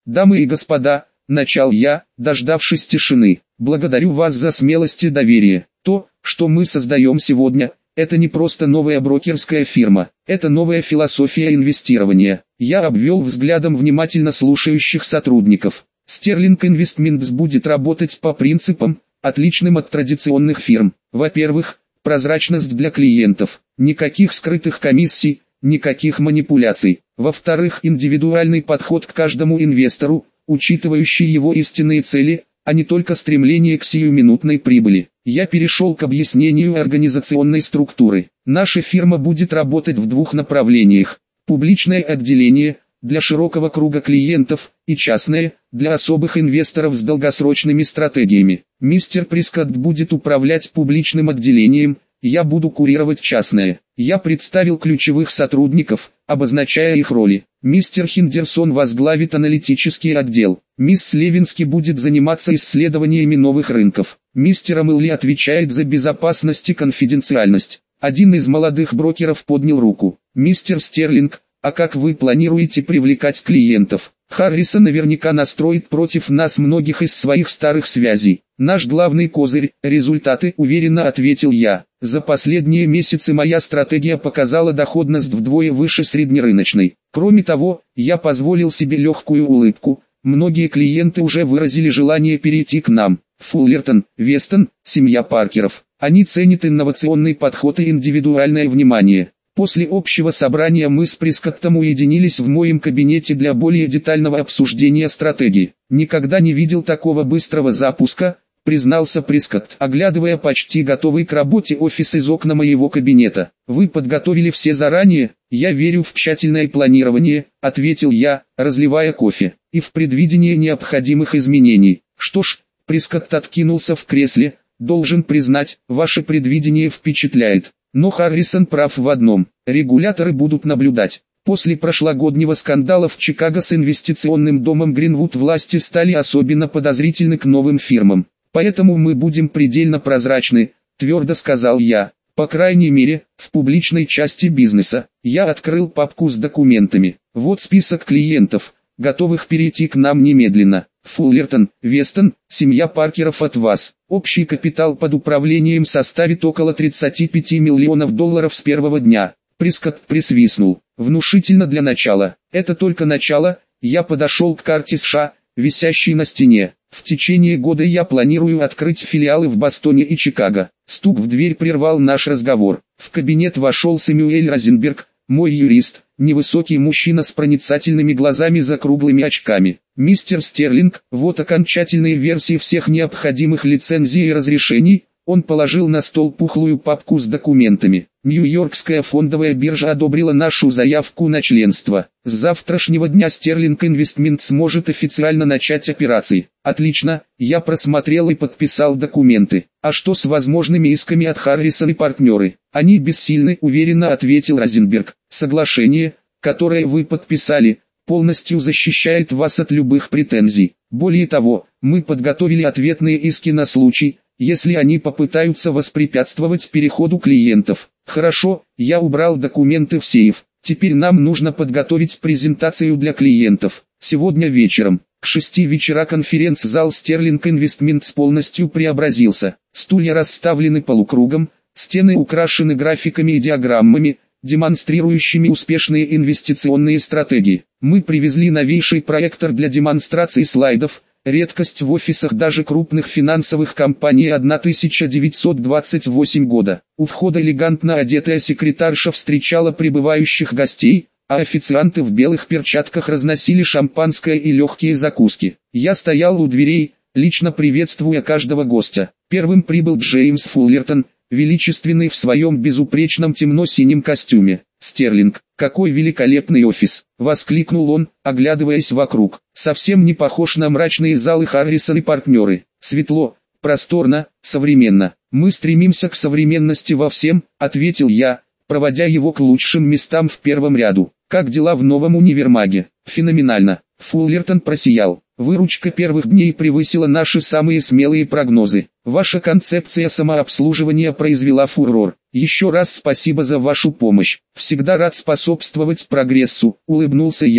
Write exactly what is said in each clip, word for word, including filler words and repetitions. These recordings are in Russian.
«Дамы и господа», — начал я, дождавшись тишины, — «благодарю вас за смелость и доверие. То, что мы создаем сегодня, это не просто новая брокерская фирма, это новая философия инвестирования». Я обвел взглядом внимательно слушающих сотрудников. Sterling Investments будет работать по принципам, отличным от традиционных фирм. Во-первых, прозрачность для клиентов, никаких скрытых комиссий, никаких манипуляций. Во-вторых, индивидуальный подход к каждому инвестору, учитывающий его истинные цели, а не только стремление к сиюминутной прибыли. Я перешел к объяснению организационной структуры. Наша фирма будет работать в двух направлениях. Публичное отделение – для широкого круга клиентов, и частное – для особых инвесторов с долгосрочными стратегиями. Мистер Прескотт будет управлять публичным отделением, я буду курировать частное. Я представил ключевых сотрудников, обозначая их роли. Мистер Хендерсон возглавит аналитический отдел. Мисс Левински будет заниматься исследованиями новых рынков. Мистер Амелли отвечает за безопасность и конфиденциальность. Один из молодых брокеров поднял руку. Мистер Стерлинг, а как вы планируете привлекать клиентов? Харрисон наверняка настроит против нас многих из своих старых связей. Наш главный козырь – результаты, уверенно ответил я. За последние месяцы моя стратегия показала доходность вдвое выше среднерыночной. Кроме того, я позволил себе легкую улыбку. Многие клиенты уже выразили желание перейти к нам. Фуллертон, Вестон, семья Паркеров. Они ценят инновационный подход и индивидуальное внимание. После общего собрания мы с Прескоттом уединились в моем кабинете для более детального обсуждения стратегии. «Никогда не видел такого быстрого запуска», — признался Прескотт, оглядывая почти готовый к работе офис из окна моего кабинета. «Вы подготовили все заранее?» «Я верю в тщательное планирование», — ответил я, разливая кофе, «и в предвидение необходимых изменений». «Что ж», — Прескотт откинулся в кресле, — «должен признать, ваше предвидение впечатляет. Но Харрисон прав в одном, регуляторы будут наблюдать. После прошлогоднего скандала в Чикаго с инвестиционным домом Гринвуд власти стали особенно подозрительны к новым фирмам. Поэтому мы будем предельно прозрачны, твердо сказал я. По крайней мере, в публичной части бизнеса. Я открыл папку с документами. Вот список клиентов, готовых перейти к нам немедленно. Фуллертон, Вестон, семья Паркеров от вас. Общий капитал под управлением составит около тридцати пяти миллионов долларов с первого дня. Прескотт присвистнул. Внушительно для начала. Это только начало. Я подошел к карте США, висящей на стене. В течение года я планирую открыть филиалы в Бостоне и Чикаго. Стук в дверь прервал наш разговор. В кабинет вошел Сэмюэль Розенберг, мой юрист, невысокий мужчина с проницательными глазами за круглыми очками. «Мистер Стерлинг, вот окончательные версии всех необходимых лицензий и разрешений». Он положил на стол пухлую папку с документами. Нью-Йоркская фондовая биржа одобрила нашу заявку на членство. С завтрашнего дня Sterling Investments сможет официально начать операции. Отлично, я просмотрел и подписал документы. А что с возможными исками от Харрисон и партнеры? Они бессильны, уверенно ответил Розенберг. Соглашение, которое вы подписали, полностью защищает вас от любых претензий. Более того, мы подготовили ответные иски на случай, если они попытаются воспрепятствовать переходу клиентов. Хорошо, я убрал документы в сейф. Теперь нам нужно подготовить презентацию для клиентов. Сегодня вечером, к шести вечера конференц-зал Sterling Investments полностью преобразился. Стулья расставлены полукругом, стены украшены графиками и диаграммами, демонстрирующими успешные инвестиционные стратегии. Мы привезли новейший проектор для демонстрации слайдов, редкость в офисах даже крупных финансовых компаний тысяча девятьсот двадцать восьмого года. У входа элегантно одетая секретарша встречала прибывающих гостей, а официанты в белых перчатках разносили шампанское и легкие закуски. Я стоял у дверей, лично приветствуя каждого гостя. Первым прибыл Джеймс Фуллертон, величественный в своем безупречном темно-синем костюме. «Стерлинг, какой великолепный офис!» — воскликнул он, оглядываясь вокруг. «Совсем не похож на мрачные залы Харрисон и партнеры. Светло, просторно, современно. Мы стремимся к современности во всем», — ответил я, проводя его к лучшим местам в первом ряду. «Как дела в новом универмаге?» «Феноменально». Фуллертон просиял. «Выручка первых дней превысила наши самые смелые прогнозы. Ваша концепция самообслуживания произвела фурор. Еще раз спасибо за вашу помощь. Всегда рад способствовать прогрессу», — улыбнулся я.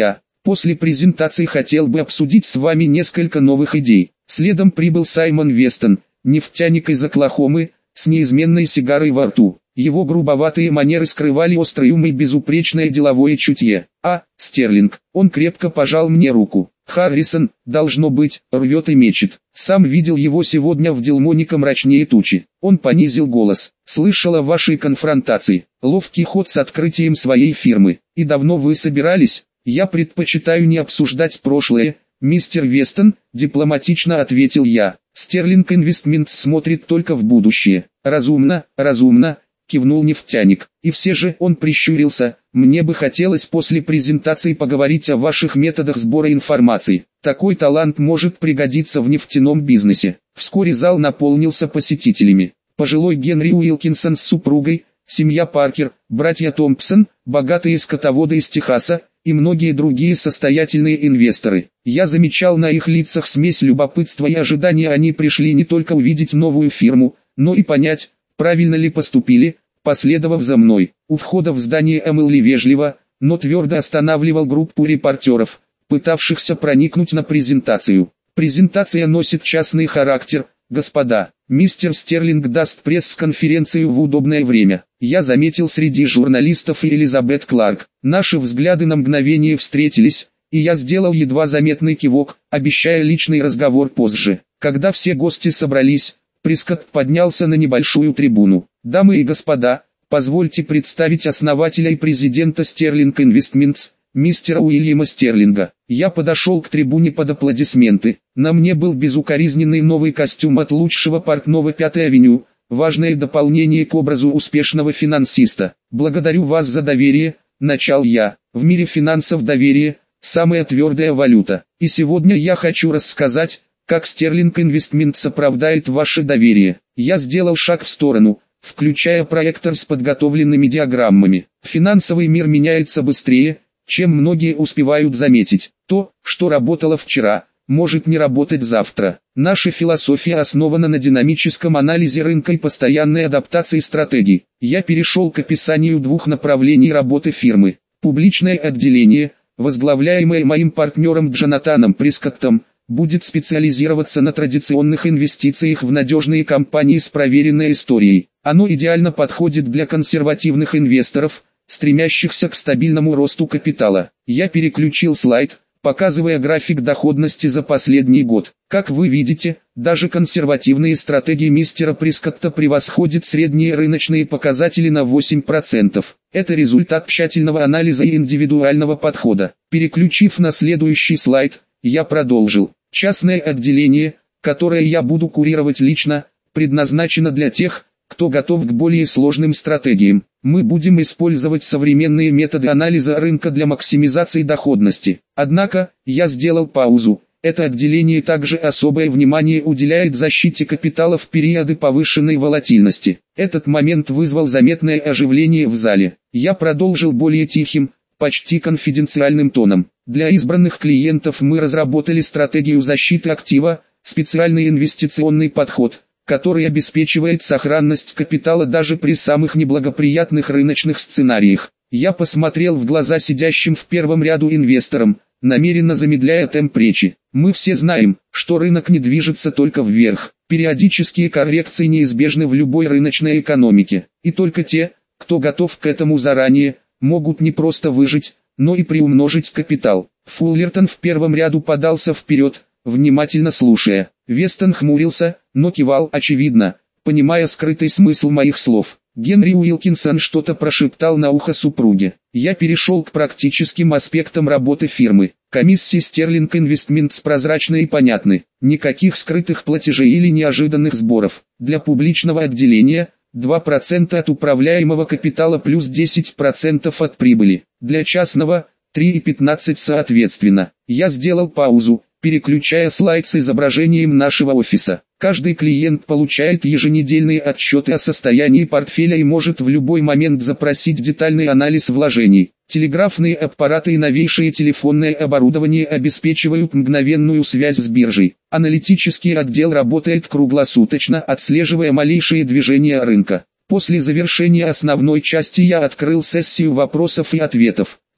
После презентации хотел бы обсудить с вами несколько новых идей. Следом прибыл Саймон Вестон, нефтяник из Оклахомы, с неизменной сигарой во рту. Его грубоватые манеры скрывали острый ум и безупречное деловое чутье. А, Стерлинг, он крепко пожал мне руку. Харрисон, должно быть, рвет и мечет. Сам видел его сегодня в Делмонике мрачнее тучи. Он понизил голос. Слышал о вашей конфронтации. Ловкий ход с открытием своей фирмы. И давно вы собирались? Я предпочитаю не обсуждать прошлое, мистер Вестон, дипломатично ответил я. Стерлинг Инвестментс смотрит только в будущее. Разумно, разумно, кивнул нефтяник. И все же он прищурился. Мне бы хотелось после презентации поговорить о ваших методах сбора информации. Такой талант может пригодиться в нефтяном бизнесе. Вскоре зал наполнился посетителями. Пожилой Генри Уилкинсон с супругой, семья Паркер, братья Томпсон, богатые скотоводы из Техаса, и многие другие состоятельные инвесторы. Я замечал на их лицах смесь любопытства и ожидания. Они пришли не только увидеть новую фирму, но и понять, правильно ли поступили, последовав за мной. У входа в здание Эмили вежливо, но твердо останавливал группу репортеров, пытавшихся проникнуть на презентацию. Презентация носит частный характер, господа. Мистер Стерлинг даст пресс-конференцию в удобное время. Я заметил среди журналистов и Элизабет Кларк. Наши взгляды на мгновение встретились, и я сделал едва заметный кивок, обещая личный разговор позже. Когда все гости собрались, Прескотт поднялся на небольшую трибуну. «Дамы и господа, позвольте представить основателя и президента Sterling Investments, мистера Уильяма Стерлинга». Я подошел к трибуне под аплодисменты. На мне был безукоризненный новый костюм от лучшего портного Пятой авеню, важное дополнение к образу успешного финансиста. «Благодарю вас за доверие», — начал я. «В мире финансов доверие – самая твердая валюта. И сегодня я хочу рассказать, как Sterling Investments оправдает ваше доверие». Я сделал шаг в сторону, включая проектор с подготовленными диаграммами. Финансовый мир меняется быстрее, чем многие успевают заметить. То, что работало вчера, может не работать завтра. Наша философия основана на динамическом анализе рынка и постоянной адаптации стратегий. Я перешел к описанию двух направлений работы фирмы. Публичное отделение, возглавляемое моим партнером Джонатаном Прескоттом, будет специализироваться на традиционных инвестициях в надежные компании с проверенной историей. Оно идеально подходит для консервативных инвесторов, стремящихся к стабильному росту капитала. Я переключил слайд, показывая график доходности за последний год. Как вы видите, даже консервативные стратегии мистера Прескотта превосходят средние рыночные показатели на восемь процентов. Это результат тщательного анализа и индивидуального подхода. Переключив на следующий слайд, я продолжил. Частное отделение, которое я буду курировать лично, предназначено для тех, кто готов к более сложным стратегиям. Мы будем использовать современные методы анализа рынка для максимизации доходности. Однако, я сделал паузу. Это отделение также особое внимание уделяет защите капитала в периоды повышенной волатильности. Этот момент вызвал заметное оживление в зале. Я продолжил более тихим, почти конфиденциальным тоном. Для избранных клиентов мы разработали стратегию защиты актива, специальный инвестиционный подход, который обеспечивает сохранность капитала даже при самых неблагоприятных рыночных сценариях. Я посмотрел в глаза сидящим в первом ряду инвесторам, намеренно замедляя темп речи. Мы все знаем, что рынок не движется только вверх. Периодические коррекции неизбежны в любой рыночной экономике. И только те, кто готов к этому заранее, могут не просто выжить, но и приумножить капитал. Фуллертон в первом ряду подался вперед, внимательно слушая. Вестон хмурился, но кивал очевидно, понимая скрытый смысл моих слов. Генри Уилкинсон что-то прошептал на ухо супруге. Я перешел к практическим аспектам работы фирмы. Комиссии Sterling Investments прозрачны и понятны. Никаких скрытых платежей или неожиданных сборов. Для публичного отделения – два процента от управляемого капитала плюс десять процентов от прибыли. Для частного – три и пятнадцать соответственно. Я сделал паузу, переключая слайд с изображением нашего офиса. Каждый клиент получает еженедельные отчеты о состоянии портфеля и может в любой момент запросить детальный анализ вложений. Телеграфные аппараты и новейшее телефонное оборудование обеспечивают мгновенную связь с биржей. Аналитический отдел работает круглосуточно, отслеживая малейшие движения рынка. После завершения основной части я открыл сессию вопросов и ответов.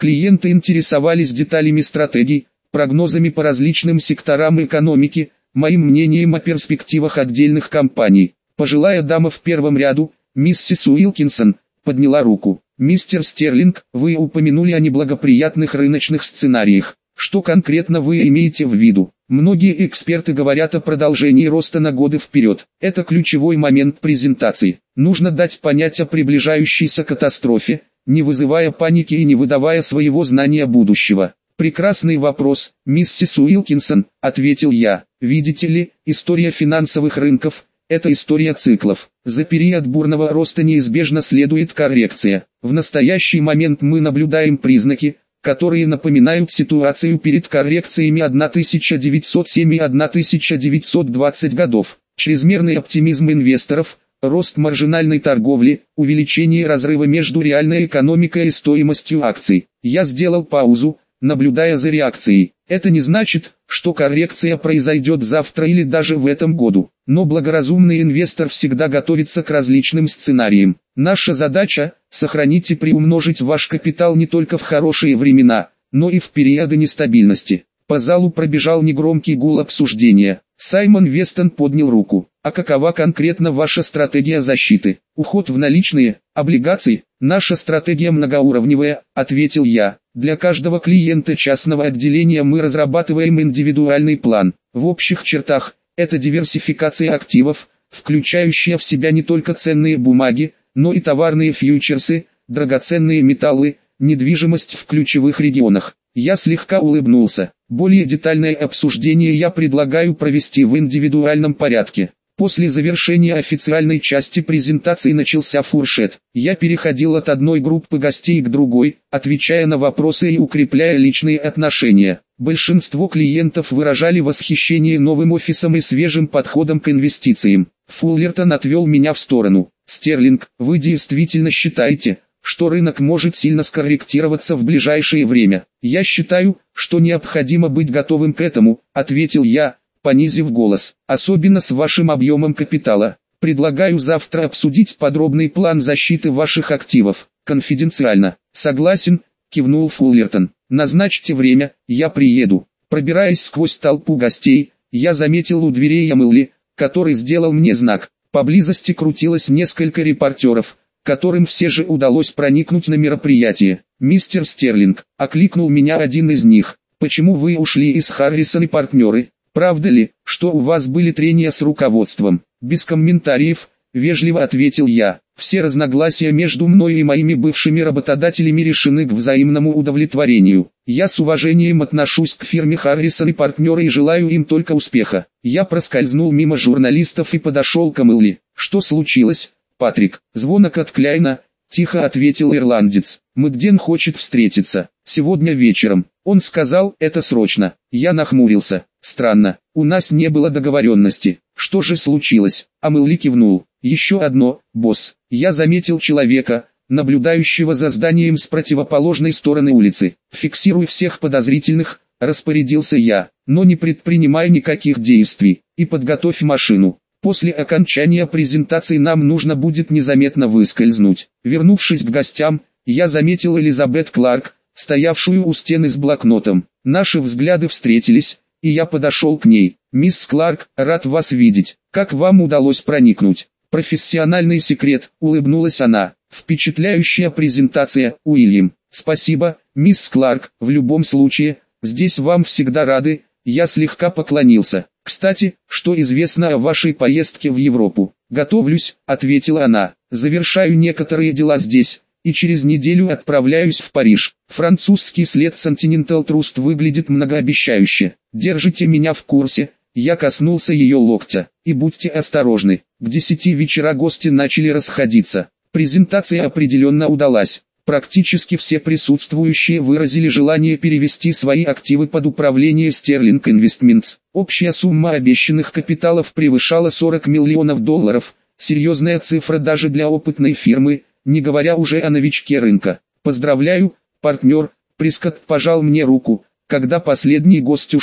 Клиенты интересовались деталями стратегий, прогнозами по различным секторам экономики, моим мнением о перспективах отдельных компаний. Пожилая дама в первом ряду, миссис Уилкинсон, подняла руку. «Мистер Стерлинг, вы упомянули о неблагоприятных рыночных сценариях. Что конкретно вы имеете в виду? Многие эксперты говорят о продолжении роста на годы вперед. Это ключевой момент презентации. Нужно дать понять о приближающейся катастрофе, не вызывая паники и не выдавая своего знания будущего». «Прекрасный вопрос, миссис Уилкинсон», — ответил я. «Видите ли, история финансовых рынков — это история циклов. За период бурного роста неизбежно следует коррекция. В настоящий момент мы наблюдаем признаки, которые напоминают ситуацию перед коррекциями тысяча девятьсот семь и тысяча девятьсот двадцать годов. Чрезмерный оптимизм инвесторов, рост маржинальной торговли, увеличение разрыва между реальной экономикой и стоимостью акций». Я сделал паузу, наблюдая за реакцией. Это не значит, что коррекция произойдет завтра или даже в этом году. Но благоразумный инвестор всегда готовится к различным сценариям. Наша задача – сохранить и приумножить ваш капитал не только в хорошие времена, но и в периоды нестабильности. По залу пробежал негромкий гул обсуждения. Саймон Вестон поднял руку. «А какова конкретно ваша стратегия защиты?» «Уход в наличные, облигации. Наша стратегия многоуровневая», — ответил я. «Для каждого клиента частного отделения мы разрабатываем индивидуальный план. В общих чертах, это диверсификация активов, включающая в себя не только ценные бумаги, но и товарные фьючерсы, драгоценные металлы, недвижимость в ключевых регионах». Я слегка улыбнулся. Более детальное обсуждение я предлагаю провести в индивидуальном порядке. После завершения официальной части презентации начался фуршет. Я переходил от одной группы гостей к другой, отвечая на вопросы и укрепляя личные отношения. Большинство клиентов выражали восхищение новым офисом и свежим подходом к инвестициям. Фуллертон отвел меня в сторону. «Стерлинг, вы действительно считаете, что рынок может сильно скорректироваться в ближайшее время?» «Я считаю, что необходимо быть готовым к этому», — ответил я, понизив голос. «Особенно с вашим объемом капитала. Предлагаю завтра обсудить подробный план защиты ваших активов. Конфиденциально». «Согласен», — кивнул Фуллертон. «Назначьте время, я приеду». Пробираясь сквозь толпу гостей, я заметил у дверей Ямылли, который сделал мне знак. Поблизости крутилось несколько репортеров, которым все же удалось проникнуть на мероприятие. «Мистер Стерлинг», — окликнул меня один из них, — «почему вы ушли из Харрисон и партнеры? Правда ли, что у вас были трения с руководством?» «Без комментариев», — вежливо ответил я. «Все разногласия между мной и моими бывшими работодателями решены к взаимному удовлетворению. Я с уважением отношусь к фирме Харрисон и партнеры и желаю им только успеха». Я проскользнул мимо журналистов и подошел к Амелли. «Что случилось, Патрик?» «Звонок от Кляйна», — тихо ответил ирландец. «Мэгден хочет встретиться. Сегодня вечером». Он сказал, это срочно. Я нахмурился. «Странно, у нас не было договоренности. Что же случилось?» Амелли кивнул. «Еще одно, босс. Я заметил человека, наблюдающего за зданием с противоположной стороны улицы. Фиксируй всех подозрительных», — распорядился я, «но не предпринимай никаких действий, и подготовь машину. После окончания презентации нам нужно будет незаметно выскользнуть». Вернувшись к гостям, я заметил Элизабет Кларк, стоявшую у стены с блокнотом. Наши взгляды встретились, и я подошел к ней. «Мисс Кларк, рад вас видеть. Как вам удалось проникнуть?» «Профессиональный секрет», — улыбнулась она. «Впечатляющая презентация, Уильям». «Спасибо, мисс Кларк, в любом случае, здесь вам всегда рады». Я слегка поклонился. «Кстати, что известно о вашей поездке в Европу?» «Готовлюсь», — ответила она. «Завершаю некоторые дела здесь, и через неделю отправляюсь в Париж. Французский след Continental Trust выглядит многообещающе. Держите меня в курсе». Я коснулся ее локтя. «И будьте осторожны». К десяти вечера гости начали расходиться. Презентация определенно удалась. Практически все присутствующие выразили желание перевести свои активы под управление Sterling Investments. Общая сумма обещанных капиталов превышала сорок миллионов долларов. Серьезная цифра даже для опытной фирмы, не говоря уже о новичке рынка. «Поздравляю, партнер», — Прискотт пожал мне руку, когда последний гость ушел.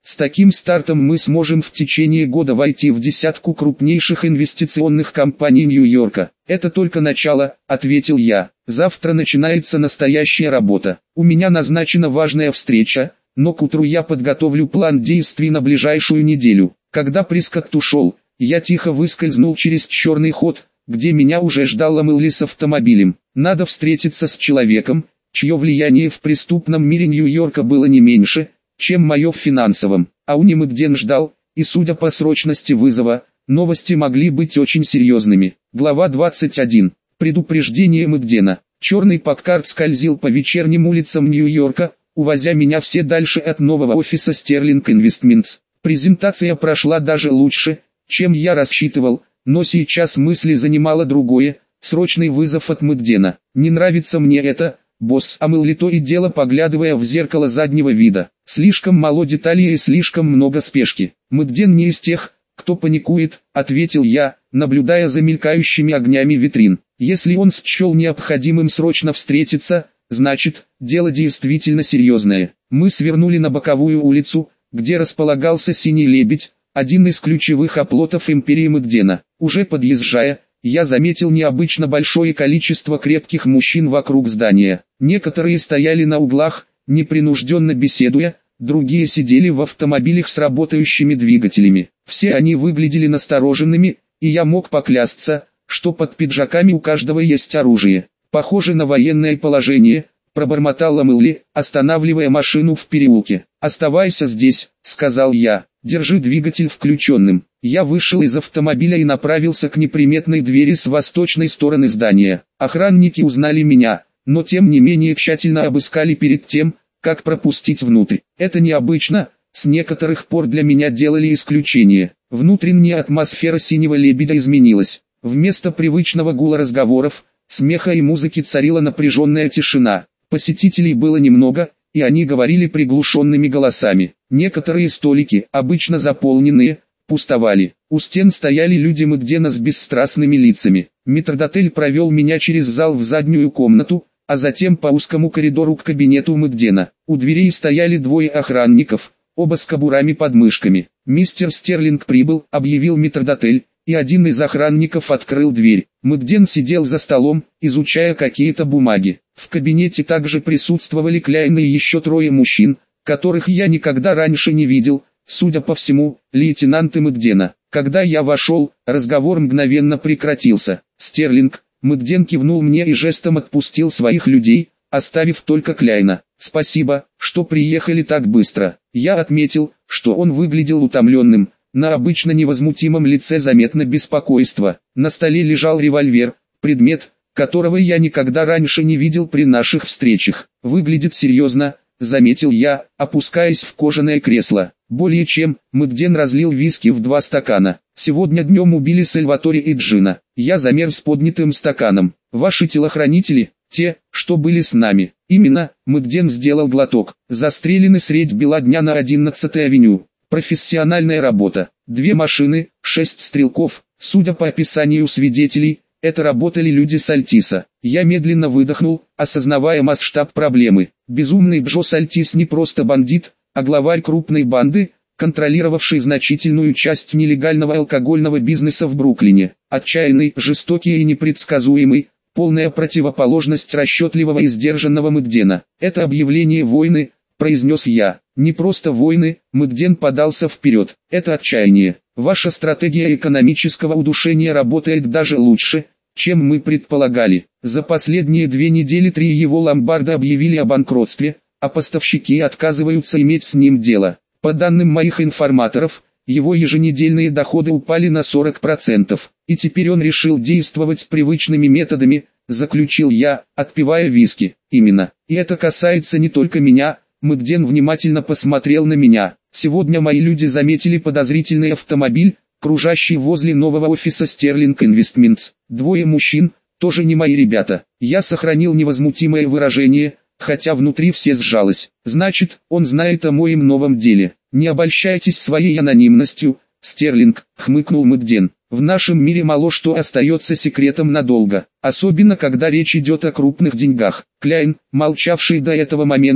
С таким стартом мы сможем в течение года войти в десятку крупнейших инвестиционных компаний Нью-Йорка. Это только начало, ответил я. Завтра начинается настоящая работа. У меня назначена важная встреча, но к утру я подготовлю план действий на ближайшую неделю. Когда Прискотт ушел, я тихо выскользнул через черный ход, где меня уже ждал Ламелли с автомобилем. Надо встретиться с человеком, чье влияние в преступном мире Нью-Йорка было не меньше, чем мое в финансовом. Ауни Мэгден ждал, и судя по срочности вызова, новости могли быть очень серьезными. Глава двадцать один. Предупреждение Мэгдена. Черный Паккард скользил по вечерним улицам Нью-Йорка, увозя меня все дальше от нового офиса Sterling Investments. Презентация прошла даже лучше, чем я рассчитывал, но сейчас мысли занимало другое, срочный вызов от Мэгдена. Не нравится мне это, босс, Ламелли то и дело поглядывая в зеркало заднего вида. Слишком мало деталей и слишком много спешки. Мэгден не из тех, кто паникует, ответил я, наблюдая за мелькающими огнями витрин. Если он счел необходимым срочно встретиться, значит, дело действительно серьезное. Мы свернули на боковую улицу, где располагался «Синий лебедь», один из ключевых оплотов империи Мэгдена. Уже подъезжая, я заметил необычно большое количество крепких мужчин вокруг здания. Некоторые стояли на углах, непринужденно беседуя, другие сидели в автомобилях с работающими двигателями. Все они выглядели настороженными, и я мог поклясться, что под пиджаками у каждого есть оружие. Похоже на военное положение, пробормотал Ламелли, останавливая машину в переулке. «Оставайся здесь», — сказал я, — «держи двигатель включенным». Я вышел из автомобиля и направился к неприметной двери с восточной стороны здания. Охранники узнали меня, но тем не менее тщательно обыскали перед тем, как пропустить внутрь. Это необычно, с некоторых пор для меня делали исключение. Внутренняя атмосфера «Синего лебедя» изменилась. Вместо привычного гула разговоров, смеха и музыки царила напряженная тишина. Посетителей было немного, и они говорили приглушенными голосами. Некоторые столики, обычно заполненные, пустовали. У стен стояли люди Мэгдена с бесстрастными лицами. Метрдотель провел меня через зал в заднюю комнату, а затем по узкому коридору к кабинету Мэгдена. У дверей стояли двое охранников, оба с кобурами под мышками. «Мистер Стерлинг прибыл», — объявил метрдотель, и один из охранников открыл дверь. Мэгден сидел за столом, изучая какие-то бумаги. В кабинете также присутствовали Кляйн и еще трое мужчин, которых я никогда раньше не видел, судя по всему, лейтенанты Мэгдена. Когда я вошел, разговор мгновенно прекратился. «Стерлинг», Мэгден кивнул мне и жестом отпустил своих людей, оставив только Кляйна. «Спасибо, что приехали так быстро». Я отметил, что он выглядел утомленным. На обычно невозмутимом лице заметно беспокойство. На столе лежал револьвер, предмет, которого я никогда раньше не видел при наших встречах. «Выглядит серьезно», — заметил я, опускаясь в кожаное кресло. «Более чем», — Мэгден разлил виски в два стакана. «Сегодня днем убили Сальватори и Джина». Я замер с поднятым стаканом. «Ваши телохранители, те, что были с нами». «Именно», — Мэгден сделал глоток. «Застрелены средь бела дня на одиннадцатой авеню. Профессиональная работа. Две машины, шесть стрелков. Судя по описанию свидетелей, это работали люди Сальтиса». Я медленно выдохнул, осознавая масштаб проблемы. Безумный Джо Сальтис не просто бандит, а главарь крупной банды, контролировавший значительную часть нелегального алкогольного бизнеса в Бруклине. Отчаянный, жестокий и непредсказуемый, полная противоположность расчетливого и сдержанного Мэгдена. «Это объявление войны», — произнес я. «Не просто войны», — Мэгден подался вперед. «Это отчаяние. Ваша стратегия экономического удушения работает даже лучше, чем мы предполагали. За последние две недели три его ломбарда объявили о банкротстве, а поставщики отказываются иметь с ним дело. По данным моих информаторов, его еженедельные доходы упали на сорок процентов, и теперь он решил действовать привычными методами», — заключил я, отпивая виски. «Именно. И это касается не только меня». Мэгден внимательно посмотрел на меня. «Сегодня мои люди заметили подозрительный автомобиль, кружащий возле нового офиса Sterling Investments. Двое мужчин, тоже не мои ребята». Я сохранил невозмутимое выражение, хотя внутри все сжалось. «Значит, он знает о моем новом деле. Не обольщайтесь своей анонимностью, Стерлинг», — хмыкнул Мэгден. «В нашем мире мало что остается секретом надолго, особенно когда речь идет о крупных деньгах». Кляйн, молчавший до этого момента,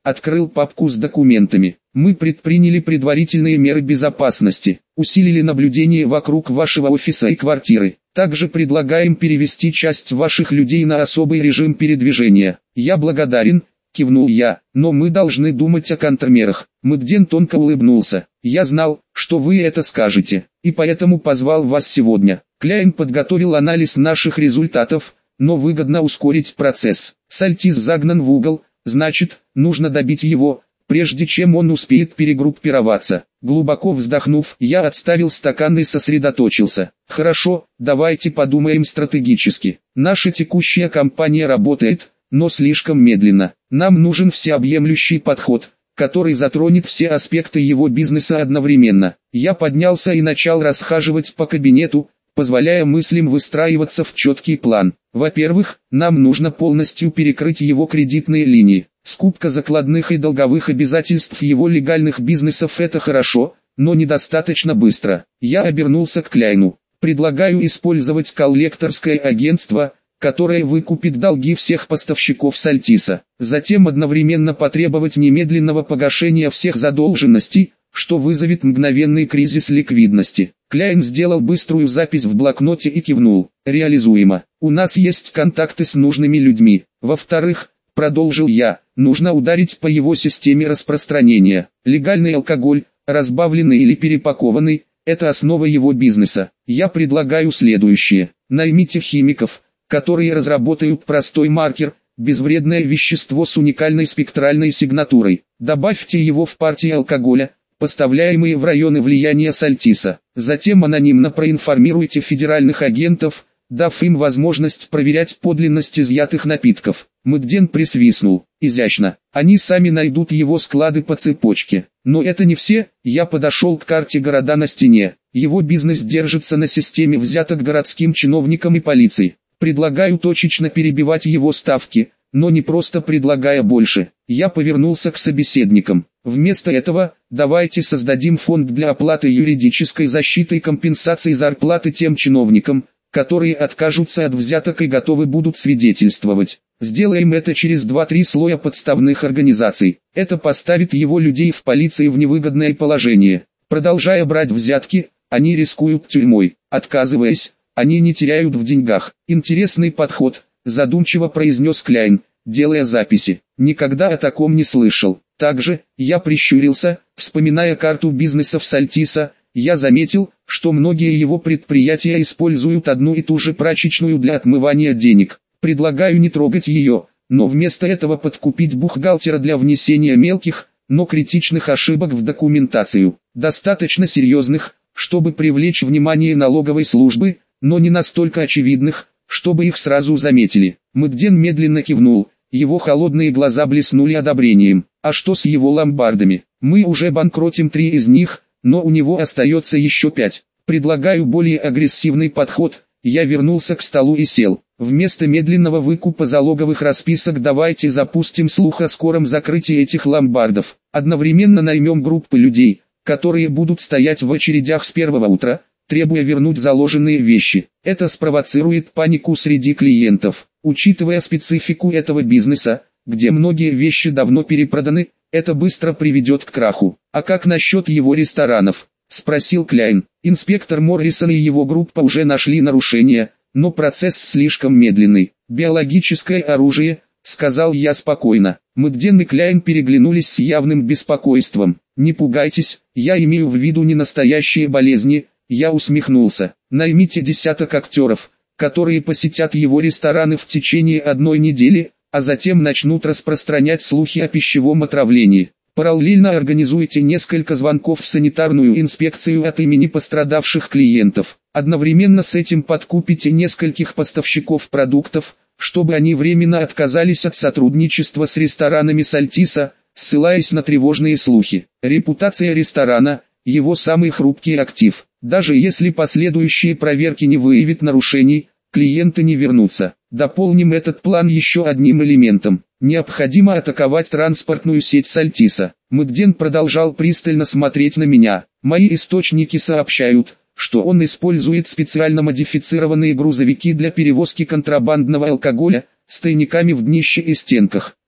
открыл папку с документами. Мы предприняли предварительные меры безопасности, усилили наблюдение вокруг вашего офиса и квартиры. Также предлагаем перевести часть ваших людей на особый режим передвижения. Я благодарен, кивнул я, но мы должны думать о контрмерах. Мэгден тонко улыбнулся. Я знал, что вы это скажете, и поэтому позвал вас сегодня. Кляйн подготовил анализ наших результатов, но выгодно ускорить процесс. Сальтис загнан в угол, значит, нужно добить его, прежде чем он успеет перегруппироваться. Глубоко вздохнув, я отставил стакан и сосредоточился. Хорошо, давайте подумаем стратегически. Наша текущая компания работает, но слишком медленно. Нам нужен всеобъемлющий подход, который затронет все аспекты его бизнеса одновременно. Я поднялся и начал расхаживать по кабинету, позволяя мыслям выстраиваться в четкий план. Во-первых, нам нужно полностью перекрыть его кредитные линии. Скупка закладных и долговых обязательств его легальных бизнесов – это хорошо, но недостаточно быстро. Я обернулся к Кляйну. Предлагаю использовать коллекторское агентство, которое выкупит долги всех поставщиков Сальтиса. Затем одновременно потребовать немедленного погашения всех задолженностей, что вызовет мгновенный кризис ликвидности. Кляйн сделал быструю запись в блокноте и кивнул. Реализуемо. У нас есть контакты с нужными людьми. Во-вторых, продолжил я, нужно ударить по его системе распространения. Легальный алкоголь, разбавленный или перепакованный, это основа его бизнеса. Я предлагаю следующее. Наймите химиков, которые разработают простой маркер, безвредное вещество с уникальной спектральной сигнатурой. Добавьте его в партии алкоголя, поставляемые в районы влияния Сальтиса. Затем анонимно проинформируйте федеральных агентов, дав им возможность проверять подлинность изъятых напитков. Мэгден присвистнул. Изящно. Они сами найдут его склады по цепочке. Но это не все. Я подошел к карте города на стене. Его бизнес держится на системе взяток городским чиновникам и полиции. Предлагаю точечно перебивать его ставки, но не просто предлагая больше. Я повернулся к собеседникам. Вместо этого, давайте создадим фонд для оплаты юридической защиты и компенсации зарплаты тем чиновникам, которые откажутся от взяток и готовы будут свидетельствовать. Сделаем это через два-три слоя подставных организаций. Это поставит его людей в полиции в невыгодное положение. Продолжая брать взятки, они рискуют тюрьмой. Отказываясь, они не теряют в деньгах. Интересный подход, задумчиво произнес Кляйн, делая записи. Никогда о таком не слышал. Также, я прищурился, вспоминая карту бизнесов Сальтиса, я заметил, что многие его предприятия используют одну и ту же прачечную для отмывания денег. Предлагаю не трогать ее, но вместо этого подкупить бухгалтера для внесения мелких, но критичных ошибок в документацию. Достаточно серьезных, чтобы привлечь внимание налоговой службы, но не настолько очевидных, чтобы их сразу заметили. Мэгден медленно кивнул, его холодные глаза блеснули одобрением. А что с его ломбардами? Мы уже банкротим три из них, но у него остается еще пять. Предлагаю более агрессивный подход. Я вернулся к столу и сел. Вместо медленного выкупа залоговых расписок давайте запустим слух о скором закрытии этих ломбардов. Одновременно наймем группы людей, которые будут стоять в очередях с первого утра, требуя вернуть заложенные вещи. Это спровоцирует панику среди клиентов. Учитывая специфику этого бизнеса, где многие вещи давно перепроданы, это быстро приведет к краху. А как насчет его ресторанов? Спросил Кляйн. Инспектор Моррисон и его группа уже нашли нарушения, но процесс слишком медленный. Биологическое оружие, сказал я спокойно. Мэгден и Кляйн переглянулись с явным беспокойством. Не пугайтесь, я имею в виду не настоящие болезни. Я усмехнулся. Наймите десяток актеров, которые посетят его рестораны в течение одной недели, а затем начнут распространять слухи о пищевом отравлении. Параллельно организуйте несколько звонков в санитарную инспекцию от имени пострадавших клиентов. Одновременно с этим подкупите нескольких поставщиков продуктов, чтобы они временно отказались от сотрудничества с ресторанами Сальтиса, ссылаясь на тревожные слухи. Репутация ресторана – его самый хрупкий актив. Даже если последующие проверки не выявят нарушений, клиенты не вернутся. Дополним этот план еще одним элементом. Необходимо атаковать транспортную сеть Сальтиса. Мэгден продолжал пристально смотреть на меня. Мои источники сообщают, что он использует специально модифицированные грузовики для перевозки контрабандного алкоголя, с тайниками в днище и стенках.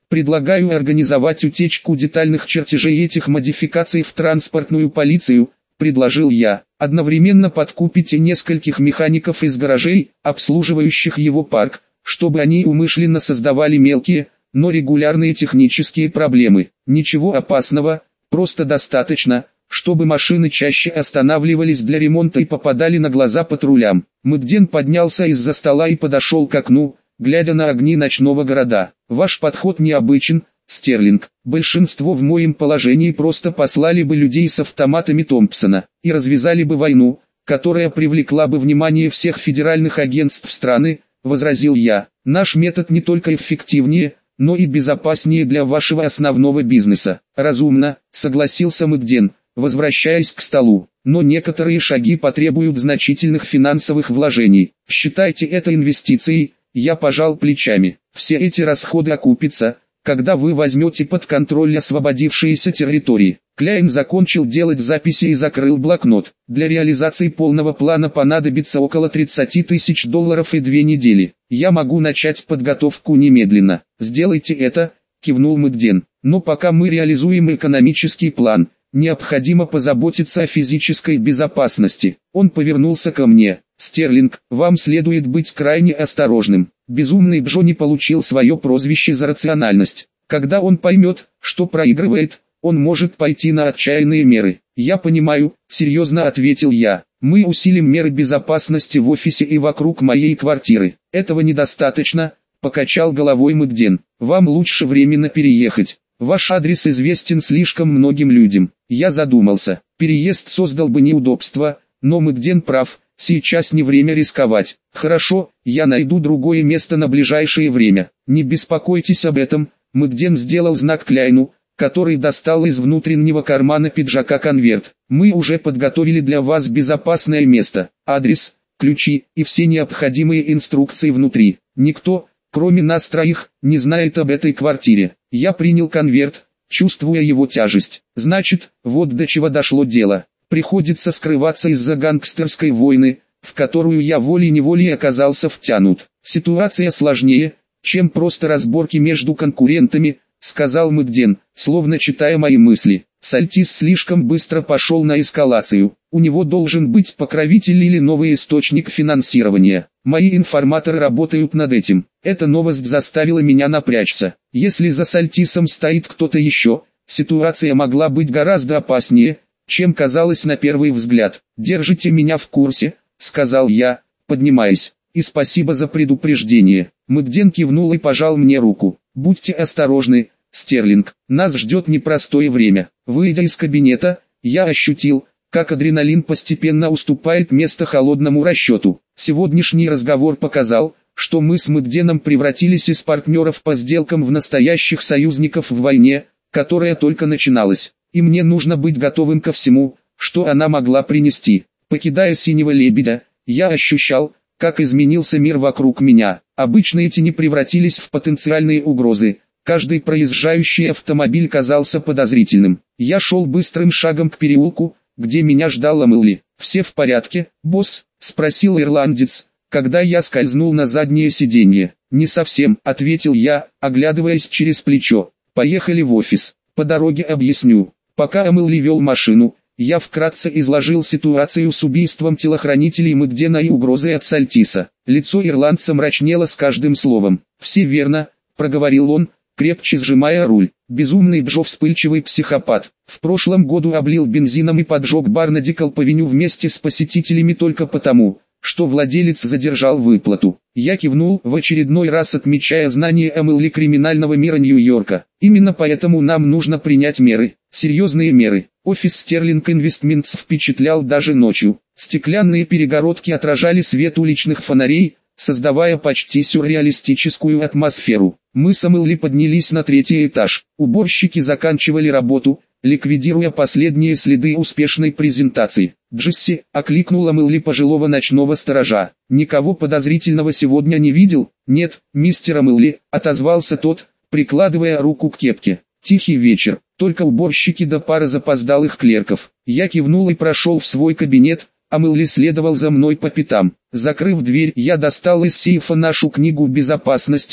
Предлагаю организовать утечку детальных чертежей этих модификаций в транспортную полицию, предложил я. Одновременно подкупите нескольких механиков из гаражей, обслуживающих его парк, чтобы они умышленно создавали мелкие, но регулярные технические проблемы. Ничего опасного, просто достаточно, чтобы машины чаще останавливались для ремонта и попадали на глаза патрулям. Мыкден поднялся из-за стола и подошел к окну, глядя на огни ночного города. Ваш подход необычен, Стерлинг. Большинство в моем положении просто послали бы людей с автоматами Томпсона и развязали бы войну, которая привлекла бы внимание всех федеральных агентств страны, возразил я. Наш метод не только эффективнее, но и безопаснее для вашего основного бизнеса. Разумно, согласился Мыкден, возвращаясь к столу. Но некоторые шаги потребуют значительных финансовых вложений. Считайте это инвестицией. Я пожал плечами. Все эти расходы окупятся, когда вы возьмете под контроль освободившиеся территории. Кляйн закончил делать записи и закрыл блокнот. Для реализации полного плана понадобится около тридцати тысяч долларов и две недели. Я могу начать подготовку немедленно. Сделайте это, кивнул Мыкден. Но пока мы реализуем экономический план, необходимо позаботиться о физической безопасности. Он повернулся ко мне. Стерлинг, вам следует быть крайне осторожным. Безумный Джо не получил свое прозвище за рациональность. Когда он поймет, что проигрывает, он может пойти на отчаянные меры. Я понимаю, серьезно ответил я. Мы усилим меры безопасности в офисе и вокруг моей квартиры. Этого недостаточно, покачал головой Мыкден. Вам лучше временно переехать. Ваш адрес известен слишком многим людям. Я задумался. Переезд создал бы неудобства, но Мыкден прав. Сейчас не время рисковать. Хорошо, я найду другое место на ближайшее время. Не беспокойтесь об этом. Мыкден сделал знак Кляйну, который достал из внутреннего кармана пиджака конверт. Мы уже подготовили для вас безопасное место, адрес, ключи и все необходимые инструкции внутри. Никто, кроме нас троих, не знает об этой квартире. Я принял конверт, чувствуя его тяжесть. Значит, вот до чего дошло дело. Приходится скрываться из-за гангстерской войны, в которую я волей-неволей оказался втянут. Ситуация сложнее, чем просто разборки между конкурентами, сказал Мыкден, словно читая мои мысли. Сальтис слишком быстро пошел на эскалацию. У него должен быть покровитель или новый источник финансирования. Мои информаторы работают над этим. Эта новость заставила меня напрячься. Если за Сальтисом стоит кто-то еще, ситуация могла быть гораздо опаснее, чем казалось на первый взгляд. «Держите меня в курсе», — сказал я, поднимаясь. «И спасибо за предупреждение». Мыкден кивнул и пожал мне руку. «Будьте осторожны, Стерлинг, нас ждет непростое время». Выйдя из кабинета, я ощутил, как адреналин постепенно уступает место холодному расчету. Сегодняшний разговор показал, что мы с Мыкденом превратились из партнеров по сделкам в настоящих союзников в войне, которая только начиналась. И мне нужно быть готовым ко всему, что она могла принести. Покидая Синего Лебедя, я ощущал, как изменился мир вокруг меня. Обычные тени превратились в потенциальные угрозы. Каждый проезжающий автомобиль казался подозрительным. Я шел быстрым шагом к переулку, где меня ждала Мэлли. «Все в порядке, босс?» — спросил ирландец, когда я скользнул на заднее сиденье. «Не совсем», — ответил я, оглядываясь через плечо. «Поехали в офис. По дороге объясню». Пока Эмили вел машину, я вкратце изложил ситуацию с убийством телохранителей Мыкдена и угрозой от Сальтиса. Лицо ирландца мрачнело с каждым словом. «Все верно», — проговорил он, крепче сжимая руль. «Безумный Джо вспыльчивый психопат. В прошлом году облил бензином и поджег бар на Дикалп-авеню вместе с посетителями только потому, что владелец задержал выплату». Я кивнул, в очередной раз отмечая знание Эмили криминального мира Нью-Йорка. «Именно поэтому нам нужно принять меры, серьезные меры». Офис Стерлинг Инвестментс впечатлял даже ночью. Стеклянные перегородки отражали свет уличных фонарей, создавая почти сюрреалистическую атмосферу. Мы с Эмили поднялись на третий этаж. Уборщики заканчивали работу, ликвидируя последние следы успешной презентации. «Джесси», — окликнула Эмили пожилого ночного сторожа. «Никого подозрительного сегодня не видел?» «Нет, мистер Эмили», — отозвался тот, прикладывая руку к кепке. «Тихий вечер, только уборщики да пара запоздалых клерков». Я кивнул и прошел в свой кабинет, а Эмили следовал за мной по пятам. Закрыв дверь, я достал из сейфа нашу книгу безопасности,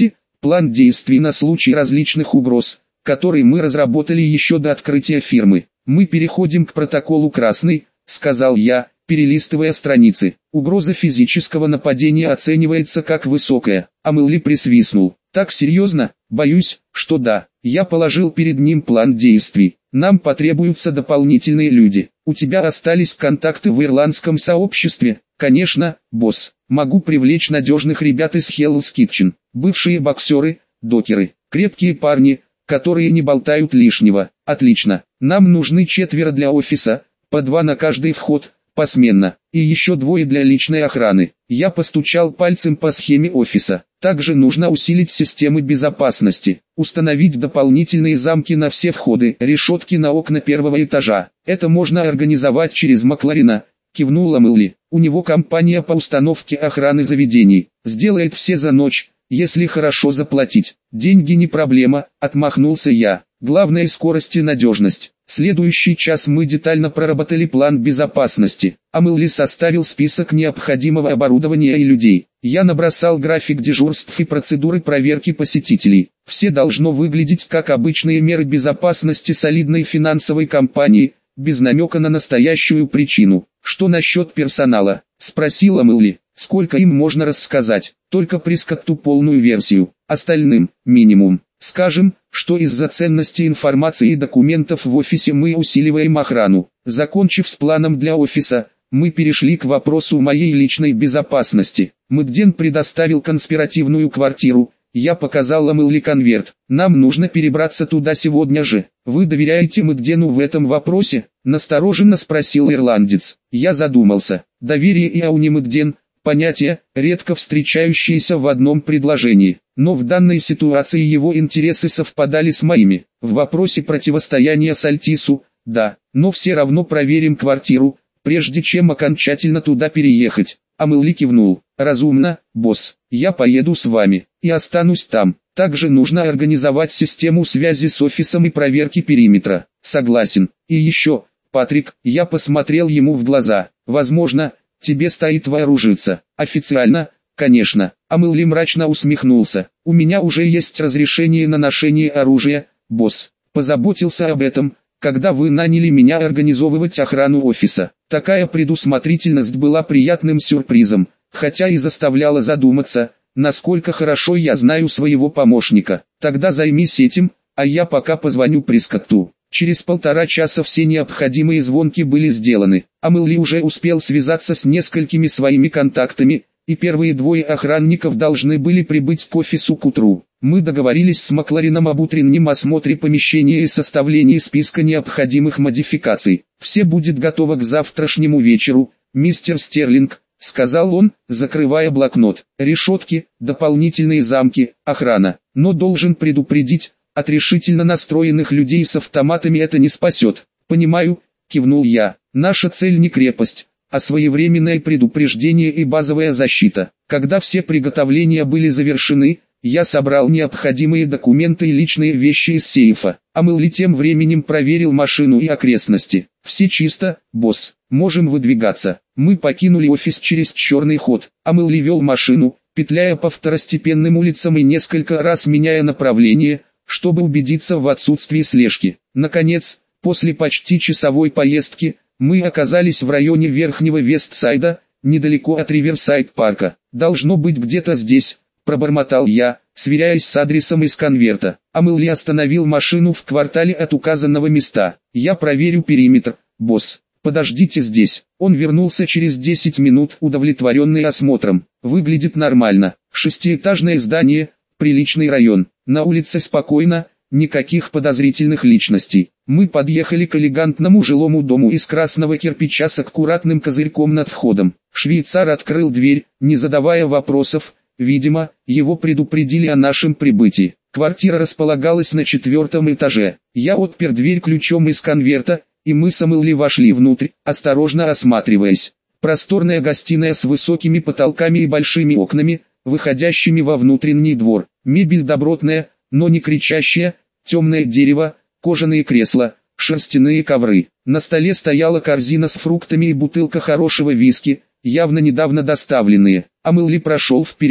план действий на случай различных угроз, который мы разработали еще до открытия фирмы. Мы переходим к протоколу «Красный», сказал я, перелистывая страницы. Угроза физического нападения оценивается как высокая. Амелли присвистнул. Так серьезно? Боюсь, что да. Я положил перед ним план действий. Нам потребуются дополнительные люди. У тебя остались контакты в ирландском сообществе? Конечно, босс. Могу привлечь надежных ребят из Hell's Kitchen. Бывшие боксеры, докеры, крепкие парни, которые не болтают лишнего. Отлично. Нам нужны четверо для офиса, по два на каждый вход, посменно, и еще двое для личной охраны. Я постучал пальцем по схеме офиса. Также нужно усилить системы безопасности, установить дополнительные замки на все входы, решетки на окна первого этажа. Это можно организовать через Макларена, кивнула Мэлли. У него компания по установке охраны заведений. Сделает все за ночь, если хорошо заплатить. Деньги не проблема, отмахнулся я. Главное скорость и надежность. Следующий час мы детально проработали план безопасности. Амелли составил список необходимого оборудования и людей. Я набросал график дежурств и процедуры проверки посетителей. Все должно выглядеть как обычные меры безопасности солидной финансовой компании, без намека на настоящую причину. Что насчет персонала? Спросила Амелли. Сколько им можно рассказать? Только Прискотту полную версию. Остальным – минимум. Скажем, что из-за ценности информации и документов в офисе мы усиливаем охрану. Закончив с планом для офиса, мы перешли к вопросу моей личной безопасности. Мэгден предоставил конспиративную квартиру. Я показал Амелли конверт. Нам нужно перебраться туда сегодня же. Вы доверяете Мэгдену в этом вопросе? Настороженно спросил ирландец. Я задумался. Доверие и Ауни Мэгден – понятия, редко встречающиеся в одном предложении. Но в данной ситуации его интересы совпадали с моими. В вопросе противостояния Сальтису, да, но все равно проверим квартиру, прежде чем окончательно туда переехать. Амелли кивнул. Разумно, босс, я поеду с вами, и останусь там. Также нужно организовать систему связи с офисом и проверки периметра. Согласен. И еще, Патрик, я посмотрел ему в глаза. Возможно, тебе стоит вооружиться. Официально, конечно. Амелли мрачно усмехнулся. У меня уже есть разрешение на ношение оружия, босс. Позаботился об этом, когда вы наняли меня организовывать охрану офиса. Такая предусмотрительность была приятным сюрпризом, хотя и заставляла задуматься, насколько хорошо я знаю своего помощника. Тогда займись этим, а я пока позвоню Прискотту. Через полтора часа все необходимые звонки были сделаны. Амелли уже успел связаться с несколькими своими контактами, и первые двое охранников должны были прибыть к офису к утру. Мы договорились с Маклареном об утреннем осмотре помещения и составлении списка необходимых модификаций. Все будет готово к завтрашнему вечеру, мистер Стерлинг, сказал он, закрывая блокнот. Решетки, дополнительные замки, охрана. Но должен предупредить, от решительно настроенных людей с автоматами это не спасет. Понимаю, кивнул я. Наша цель не крепость, а своевременное предупреждение и базовая защита. Когда все приготовления были завершены, я собрал необходимые документы и личные вещи из сейфа. Амелли тем временем проверил машину и окрестности. Все чисто, босс, можем выдвигаться. Мы покинули офис через черный ход. Амелли вел машину, петляя по второстепенным улицам и несколько раз меняя направление, чтобы убедиться в отсутствии слежки. Наконец, после почти часовой поездки, мы оказались в районе Верхнего Вестсайда, недалеко от Риверсайд-парка. Должно быть где-то здесь, пробормотал я, сверяясь с адресом из конверта. Амелли остановил машину в квартале от указанного места. Я проверю периметр, босс. Подождите здесь. Он вернулся через десять минут, удовлетворенный осмотром. Выглядит нормально. Шестиэтажное здание, приличный район. На улице спокойно, никаких подозрительных личностей. Мы подъехали к элегантному жилому дому из красного кирпича с аккуратным козырьком над входом. Швейцар открыл дверь, не задавая вопросов. Видимо, его предупредили о нашем прибытии. Квартира располагалась на четвертом этаже. Я отпер дверь ключом из конверта, и мы с Амелли вошли внутрь, осторожно осматриваясь. Просторная гостиная с высокими потолками и большими окнами, выходящими во внутренний двор. Мебель добротная, но не кричащая, темное дерево, кожаные кресла, шерстяные ковры. На столе стояла корзина с фруктами и бутылка хорошего виски, явно недавно доставленные. Амелли прошел вперед,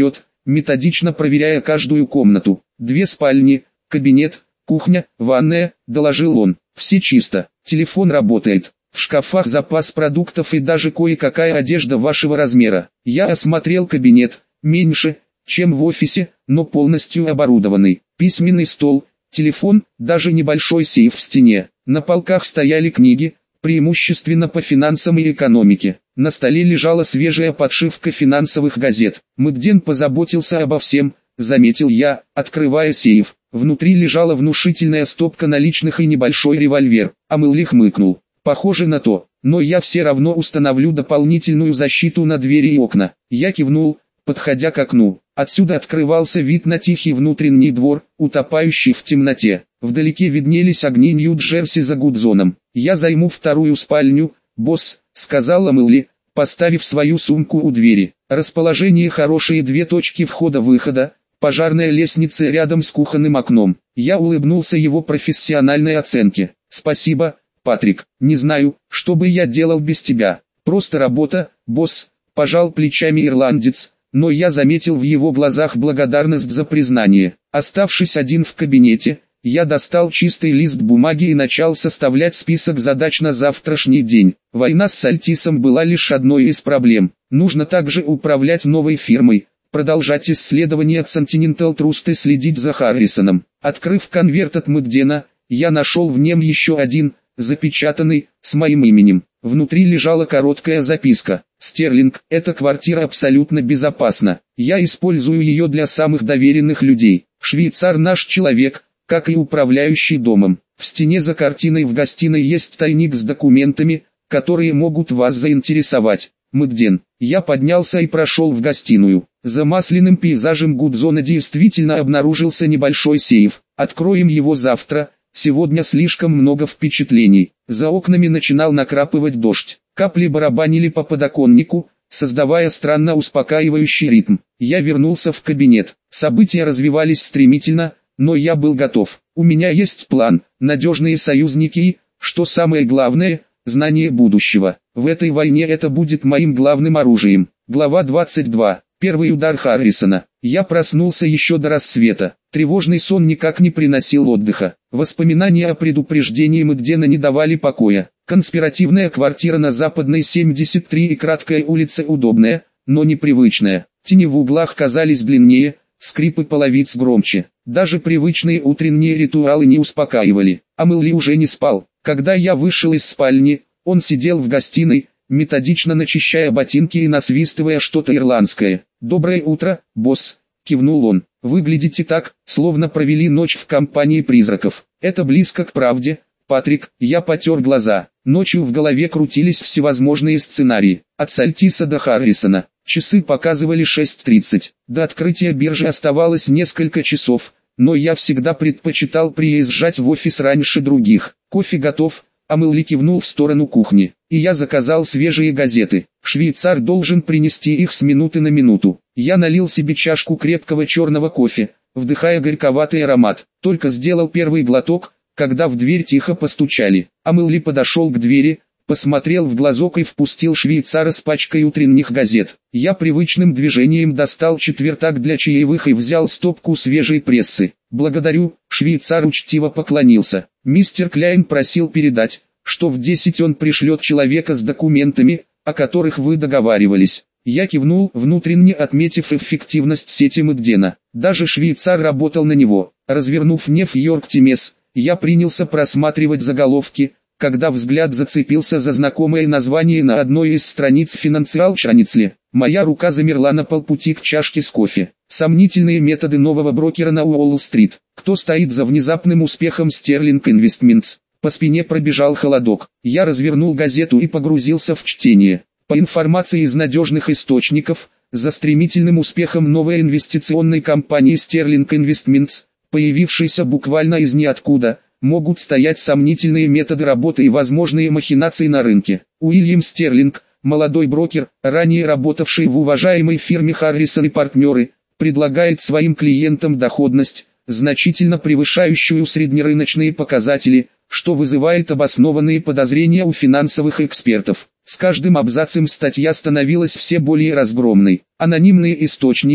методично проверяя каждую комнату. «Две спальни, кабинет, кухня, ванная», — доложил он. «Все чисто, телефон работает. В шкафах запас продуктов и даже кое-какая одежда вашего размера». Я осмотрел кабинет, меньше, чем в офисе, но полностью оборудованный. Письменный стол, телефон, даже небольшой сейф в стене. На полках стояли книги, преимущественно по финансам и экономике. На столе лежала свежая подшивка финансовых газет. Мыкден позаботился обо всем, заметил я, открывая сейф. Внутри лежала внушительная стопка наличных и небольшой револьвер. Амелли хмыкнул. Похоже на то, но я все равно установлю дополнительную защиту на двери и окна. Я кивнул, подходя к окну. Отсюда открывался вид на тихий внутренний двор, утопающий в темноте. Вдалеке виднелись огни Нью-Джерси за Гудзоном. «Я займу вторую спальню, босс», — сказала Мэлли, поставив свою сумку у двери. Расположение хорошие, две точки входа-выхода, пожарная лестница рядом с кухонным окном. Я улыбнулся его профессиональной оценке. «Спасибо, Патрик, не знаю, что бы я делал без тебя. Просто работа, босс», — пожал плечами ирландец. Но я заметил в его глазах благодарность за признание. Оставшись один в кабинете, я достал чистый лист бумаги и начал составлять список задач на завтрашний день. Война с Сальтисом была лишь одной из проблем. Нужно также управлять новой фирмой, продолжать исследования Continental Trust и следить за Харрисоном. Открыв конверт от Мыкдена, я нашел в нем еще один, запечатанный, с моим именем. Внутри лежала короткая записка. «Стерлинг, эта квартира абсолютно безопасна. Я использую ее для самых доверенных людей. Швейцар наш человек, как и управляющий домом. В стене за картиной в гостиной есть тайник с документами, которые могут вас заинтересовать. Мыкден». Я поднялся и прошел в гостиную. За масляным пейзажем Гудзона действительно обнаружился небольшой сейф. Откроем его завтра. Сегодня слишком много впечатлений. За окнами начинал накрапывать дождь. Капли барабанили по подоконнику, создавая странно успокаивающий ритм. Я вернулся в кабинет. События развивались стремительно, но я был готов. У меня есть план, надежные союзники и, что самое главное, знание будущего. В этой войне это будет моим главным оружием. Глава двадцать два. Первый удар Харрисона. Я проснулся еще до рассвета. Тревожный сон никак не приносил отдыха. Воспоминания о предупреждении Мыкдена не давали покоя. Конспиративная квартира на Западной семьдесят три и краткая улица удобная, но непривычная. Тени в углах казались длиннее, скрипы половиц громче. Даже привычные утренние ритуалы не успокаивали. Амелли уже не спал. Когда я вышел из спальни, он сидел в гостиной, методично начищая ботинки и насвистывая что-то ирландское. «Доброе утро, босс», — кивнул он. «Выглядите так, словно провели ночь в компании призраков. Это близко к правде, Патрик». Я потер глаза. Ночью в голове крутились всевозможные сценарии. От Сальтиса до Харрисона. Часы показывали шесть тридцать. До открытия биржи оставалось несколько часов, но я всегда предпочитал приезжать в офис раньше других. «Кофе готов», — Амелли кивнул в сторону кухни. «И я заказал свежие газеты. Швейцар должен принести их с минуты на минуту». Я налил себе чашку крепкого черного кофе, вдыхая горьковатый аромат. Только сделал первый глоток, когда в дверь тихо постучали. Амелли подошел к двери, посмотрел в глазок и впустил швейцара с пачкой утренних газет. Я привычным движением достал четвертак для чаевых и взял стопку свежей прессы. «Благодарю», — швейцар учтиво поклонился. «Мистер Кляйн просил передать, что в десять он пришлет человека с документами, о которых вы договаривались». Я кивнул, внутренне отметив эффективность сети Мыкдена. Даже швейцар работал на него. Развернув Нью-Йорк Таймс, я принялся просматривать заголовки, когда взгляд зацепился за знакомое название на одной из страниц Financial Chronicles. Моя рука замерла на полпути к чашке с кофе. Сомнительные методы нового брокера на Уолл-стрит. Кто стоит за внезапным успехом Sterling Investments? По спине пробежал холодок. Я развернул газету и погрузился в чтение. По информации из надежных источников, за стремительным успехом новой инвестиционной компании Sterling Investments, появившейся буквально из ниоткуда, могут стоять сомнительные методы работы и возможные махинации на рынке. Уильям Стерлинг, молодой брокер, ранее работавший в уважаемой фирме Харрисон и партнеры, предлагает своим клиентам доходность, значительно превышающую среднерыночные показатели, что вызывает обоснованные подозрения у финансовых экспертов. С каждым абзацем статья становилась все более разгромной. Анонимные источники,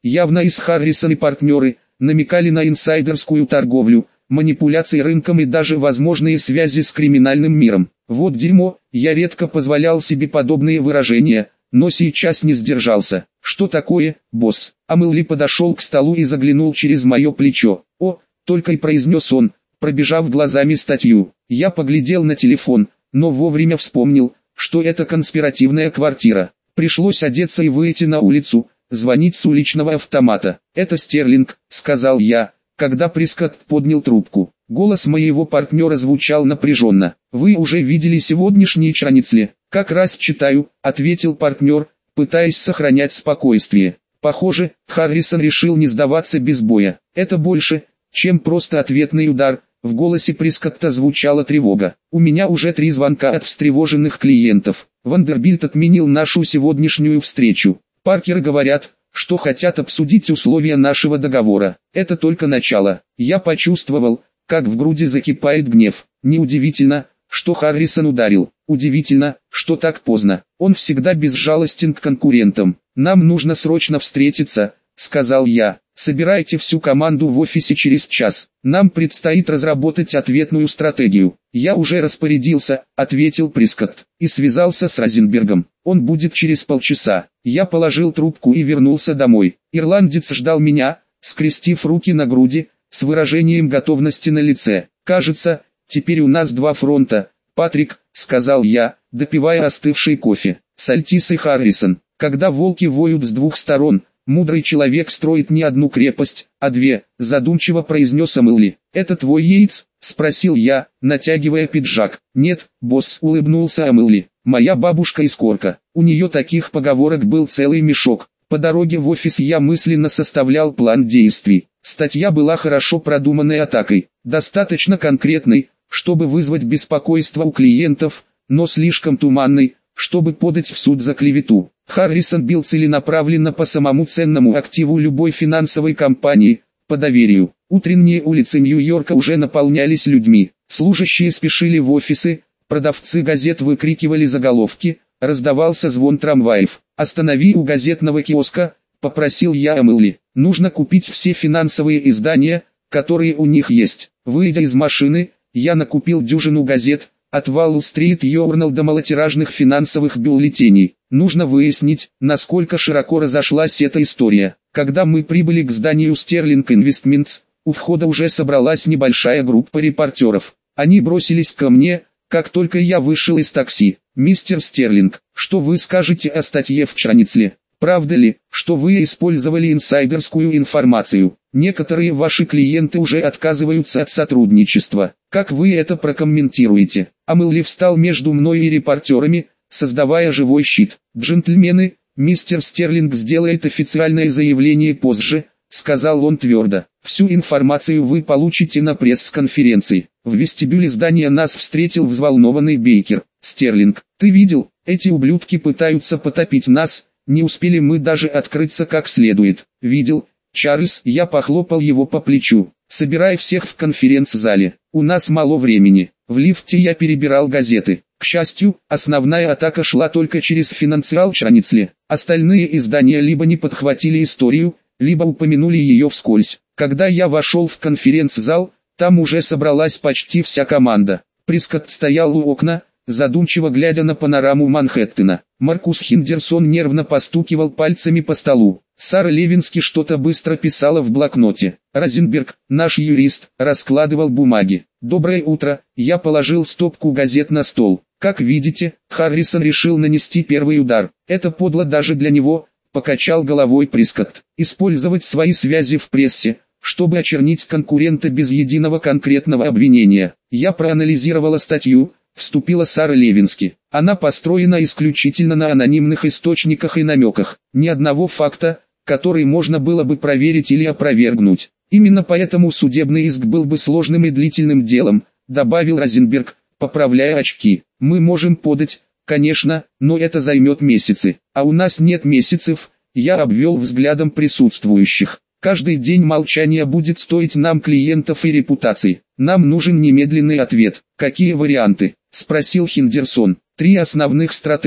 явно из Харрисон и партнеры, намекали на инсайдерскую торговлю, манипуляции рынком и даже возможные связи с криминальным миром. Вот дерьмо, я редко позволял себе подобные выражения, но сейчас не сдержался. Что такое, босс? Амелли подошел к столу и заглянул через мое плечо. О, только и произнес он, пробежав глазами статью. Я поглядел на телефон, но вовремя вспомнил, что это конспиративная квартира. Пришлось одеться и выйти на улицу, звонить с уличного автомата. «Это Стерлинг», — сказал я, когда Прискотт поднял трубку. Голос моего партнера звучал напряженно. «Вы уже видели сегодняшние чраницли?» «Как раз читаю», — ответил партнер, пытаясь сохранять спокойствие. Похоже, Харрисон решил не сдаваться без боя. «Это больше, чем просто ответный удар», — в голосе Прискотта звучала тревога. «У меня уже три звонка от встревоженных клиентов. Вандербильт отменил нашу сегодняшнюю встречу. Паркеры говорят, что хотят обсудить условия нашего договора. Это только начало». Я почувствовал, как в груди закипает гнев. Неудивительно, что Харрисон ударил. Удивительно, что так поздно. Он всегда безжалостен к конкурентам. «Нам нужно срочно встретиться», — сказал я. «Собирайте всю команду в офисе через час. Нам предстоит разработать ответную стратегию». «Я уже распорядился», — ответил Прискотт, и связался с Розенбергом. «Он будет через полчаса». Я положил трубку и вернулся домой. Ирландец ждал меня, скрестив руки на груди, с выражением готовности на лице. «Кажется, теперь у нас два фронта, Патрик», — сказал я, допивая остывший кофе. «Сальтис и Харрисон. Когда волки воют с двух сторон, мудрый человек строит не одну крепость, а две», — задумчиво произнес Амелли. «Это твой Йейтс?» — спросил я, натягивая пиджак. «Нет, босс», — улыбнулся Амелли. «Моя бабушка из Корка. У нее таких поговорок был целый мешок». По дороге в офис я мысленно составлял план действий. Статья была хорошо продуманной атакой, достаточно конкретной, чтобы вызвать беспокойство у клиентов, но слишком туманной, чтобы подать в суд за клевету. Харрисон бил целенаправленно по самому ценному активу любой финансовой компании, по доверию. Утренние улицы Нью-Йорка уже наполнялись людьми. Служащие спешили в офисы, продавцы газет выкрикивали заголовки, раздавался звон трамваев. «Останови у газетного киоска», — попросил я Амелли. «Нужно купить все финансовые издания, которые у них есть». Выйдя из машины, я накупил дюжину газет, от Wall Street Journal до малотиражных финансовых бюллетеней. Нужно выяснить, насколько широко разошлась эта история. Когда мы прибыли к зданию Sterling Investments, у входа уже собралась небольшая группа репортеров. Они бросились ко мне, как только я вышел из такси. «Мистер Стерлинг, что вы скажете о статье в Чраницле? Правда ли, что вы использовали инсайдерскую информацию? Некоторые ваши клиенты уже отказываются от сотрудничества. Как вы это прокомментируете?» Амелли встал между мной и репортерами, создавая живой щит. «Джентльмены, мистер Стерлинг сделает официальное заявление позже», — сказал он твердо. «Всю информацию вы получите на пресс-конференции». В вестибюле здания нас встретил взволнованный Бейкер. «Стерлинг, ты видел, эти ублюдки пытаются потопить нас, не успели мы даже открыться как следует». «Видел, Чарльз», я похлопал его по плечу. «Собирай всех в конференц-зале, у нас мало времени». В лифте я перебирал газеты. К счастью, основная атака шла только через Финансиал Чраницле. Остальные издания либо не подхватили историю, либо упомянули ее вскользь. Когда я вошел в конференц-зал, там уже собралась почти вся команда. Прискотт стоял у окна, задумчиво глядя на панораму Манхэттена. Маркус Хиндерсон нервно постукивал пальцами по столу. Сара Левински что-то быстро писала в блокноте. Розенберг, наш юрист, раскладывал бумаги. «Доброе утро», я положил стопку газет на стол. «Как видите, Харрисон решил нанести первый удар. Это подло даже для него», покачал головой Прискотт. «Использовать свои связи в прессе, чтобы очернить конкурента без единого конкретного обвинения». Я проанализировала статью, вступила Сара Левински. Она построена исключительно на анонимных источниках и намеках. Ни одного факта, который можно было бы проверить или опровергнуть. Именно поэтому судебный иск был бы сложным и длительным делом, добавил Розенберг, поправляя очки. Мы можем подать, конечно, но это займет месяцы. А у нас нет месяцев, я обвел взглядом присутствующих. Каждый день молчания будет стоить нам клиентов и репутации. Нам нужен немедленный ответ. Какие варианты? Спросил Хиндерсон. Три основных стратегии,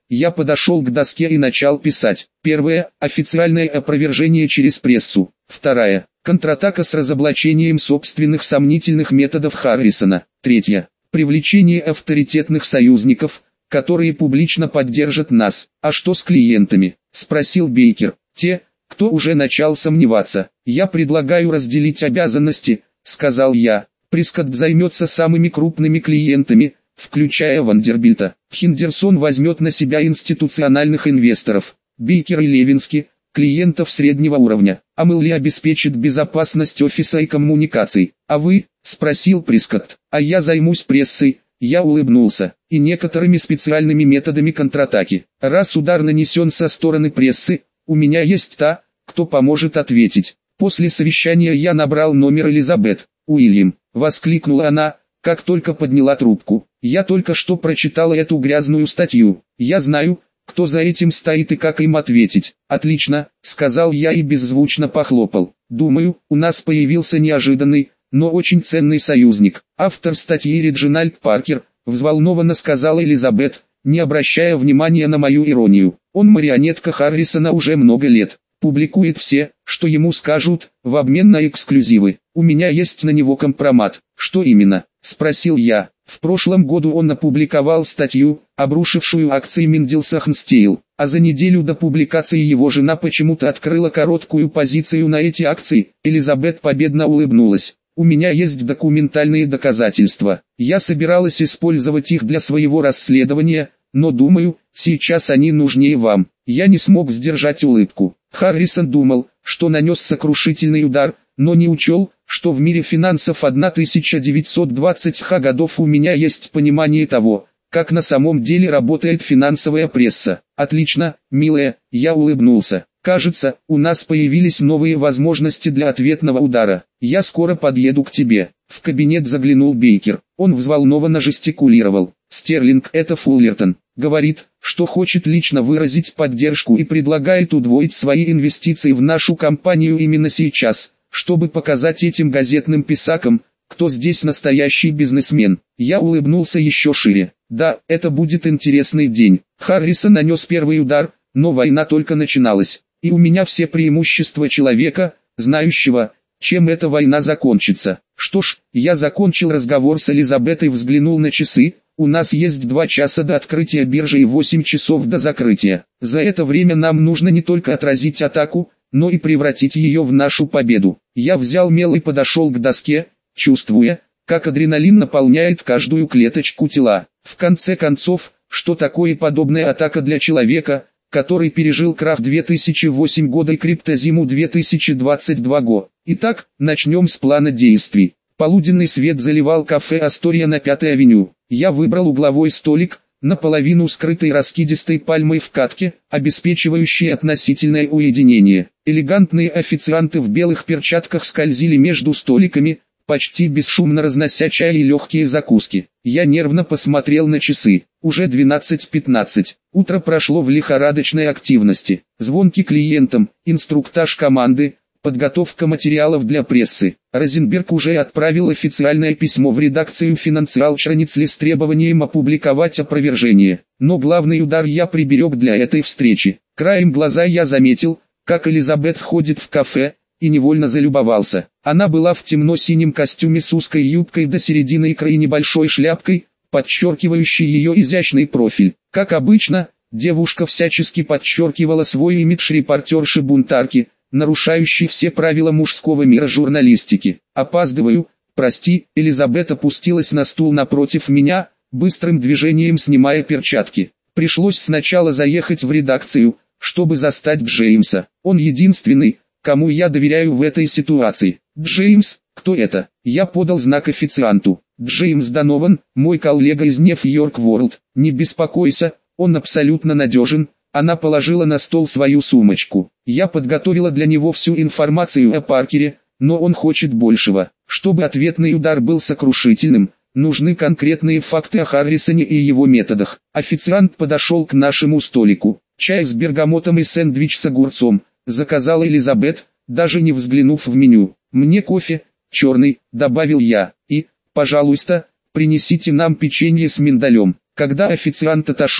Я подошел к доске и начал писать. Первое – официальное опровержение через прессу. Вторая – контратака с разоблачением собственных сомнительных методов Харрисона. Третье – привлечение авторитетных союзников, которые публично поддержат нас. А что с клиентами? Спросил Бейкер. Те, кто уже начал сомневаться. Я предлагаю разделить обязанности, сказал я. Прискотт займется самыми крупными клиентами, включая Вандербильта. Хендерсон возьмет на себя институциональных инвесторов. Бейкер и Левински – клиентов среднего уровня. А Мэлли обеспечит безопасность офиса и коммуникаций. А вы? Спросил Прискотт. А я займусь прессой. Я улыбнулся. И некоторыми специальными методами контратаки. Раз удар нанесен со стороны прессы, у меня есть та, кто поможет ответить. После совещания я набрал номер Элизабет. «Уильям», — воскликнула она, как только подняла трубку. «Я только что прочитала эту грязную статью. Я знаю, кто за этим стоит и как им ответить». «Отлично», — сказал я и беззвучно похлопал. «Думаю, у нас появился неожиданный, но очень ценный союзник». Автор статьи Реджинальд Паркер, взволнованно сказала Элизабет, не обращая внимания на мою иронию. «Он марионетка Харрисона уже много лет. Публикует все, что ему скажут, в обмен на эксклюзивы. У меня есть на него компромат». «Что именно?» – спросил я. В прошлом году он опубликовал статью, обрушившую акции Менделса Хнстейл, а за неделю до публикации его жена почему-то открыла короткую позицию на эти акции. Элизабет победно улыбнулась. «У меня есть документальные доказательства. Я собиралась использовать их для своего расследования, но думаю, сейчас они нужнее вам». Я не смог сдержать улыбку. Харрисон думал, что нанес сокрушительный удар, но не учел, что в мире финансов тысяча девятьсот двадцатых годов у меня есть понимание того, как на самом деле работает финансовая пресса. «Отлично, милая», я улыбнулся. «Кажется, у нас появились новые возможности для ответного удара. Я скоро подъеду к тебе». В кабинет заглянул Бейкер. Он взволнованно жестикулировал. «Стерлинг, это Фуллертон. Говорит, что хочет лично выразить поддержку и предлагает удвоить свои инвестиции в нашу компанию именно сейчас, чтобы показать этим газетным писакам, кто здесь настоящий бизнесмен». Я улыбнулся еще шире. «Да, это будет интересный день». Харрисон нанес первый удар, но война только начиналась. И у меня все преимущества человека, знающего, чем эта война закончится. Что ж, я закончил разговор с Элизабет и взглянул на часы. У нас есть два часа до открытия биржи и восемь часов до закрытия. За это время нам нужно не только отразить атаку, но и превратить ее в нашу победу. Я взял мел и подошел к доске, чувствуя, как адреналин наполняет каждую клеточку тела. В конце концов, что такое подобная атака для человека, который пережил крах две тысячи восьмого года и криптозиму две тысячи двадцать второго года. Итак, начнем с плана действий. Полуденный свет заливал кафе «Астория» на Пятой авеню. Я выбрал угловой столик, наполовину скрытый раскидистой пальмой в катке, обеспечивающий относительное уединение. Элегантные официанты в белых перчатках скользили между столиками, почти бесшумно разнося чай и легкие закуски. Я нервно посмотрел на часы. Уже двенадцать пятнадцать. Утро прошло в лихорадочной активности. Звонки клиентам, инструктаж команды, подготовка материалов для прессы. Розенберг уже отправил официальное письмо в редакцию Financial Chronicles с требованием опубликовать опровержение. Но главный удар я приберег для этой встречи. Краем глаза я заметил, как Элизабет ходит в кафе, и невольно залюбовался. Она была в темно-синем костюме с узкой юбкой до середины икры и небольшой шляпкой, подчеркивающей ее изящный профиль. Как обычно, девушка всячески подчеркивала свой имидж репортерши-бунтарки, нарушающей все правила мужского мира журналистики. «Опаздываю, прости», Элизабет опустилась на стул напротив меня, быстрым движением снимая перчатки. Пришлось сначала заехать в редакцию, чтобы застать Джеймса. Он единственный, кому я доверяю в этой ситуации. «Джеймс, кто это?» Я подал знак официанту. «Джеймс Донован, мой коллега из Нью-Йорк Ворлд. Не беспокойся, он абсолютно надежен». Она положила на стол свою сумочку. Я подготовила для него всю информацию о Паркере, но он хочет большего. Чтобы ответный удар был сокрушительным, нужны конкретные факты о Харрисоне и его методах. Официант подошел к нашему столику. «Чай с бергамотом и сэндвич с огурцом», заказала Элизабет, даже не взглянув в меню. «Мне кофе, черный», добавил я, «и, пожалуйста, принесите нам печенье с миндалем». Когда официант отошел,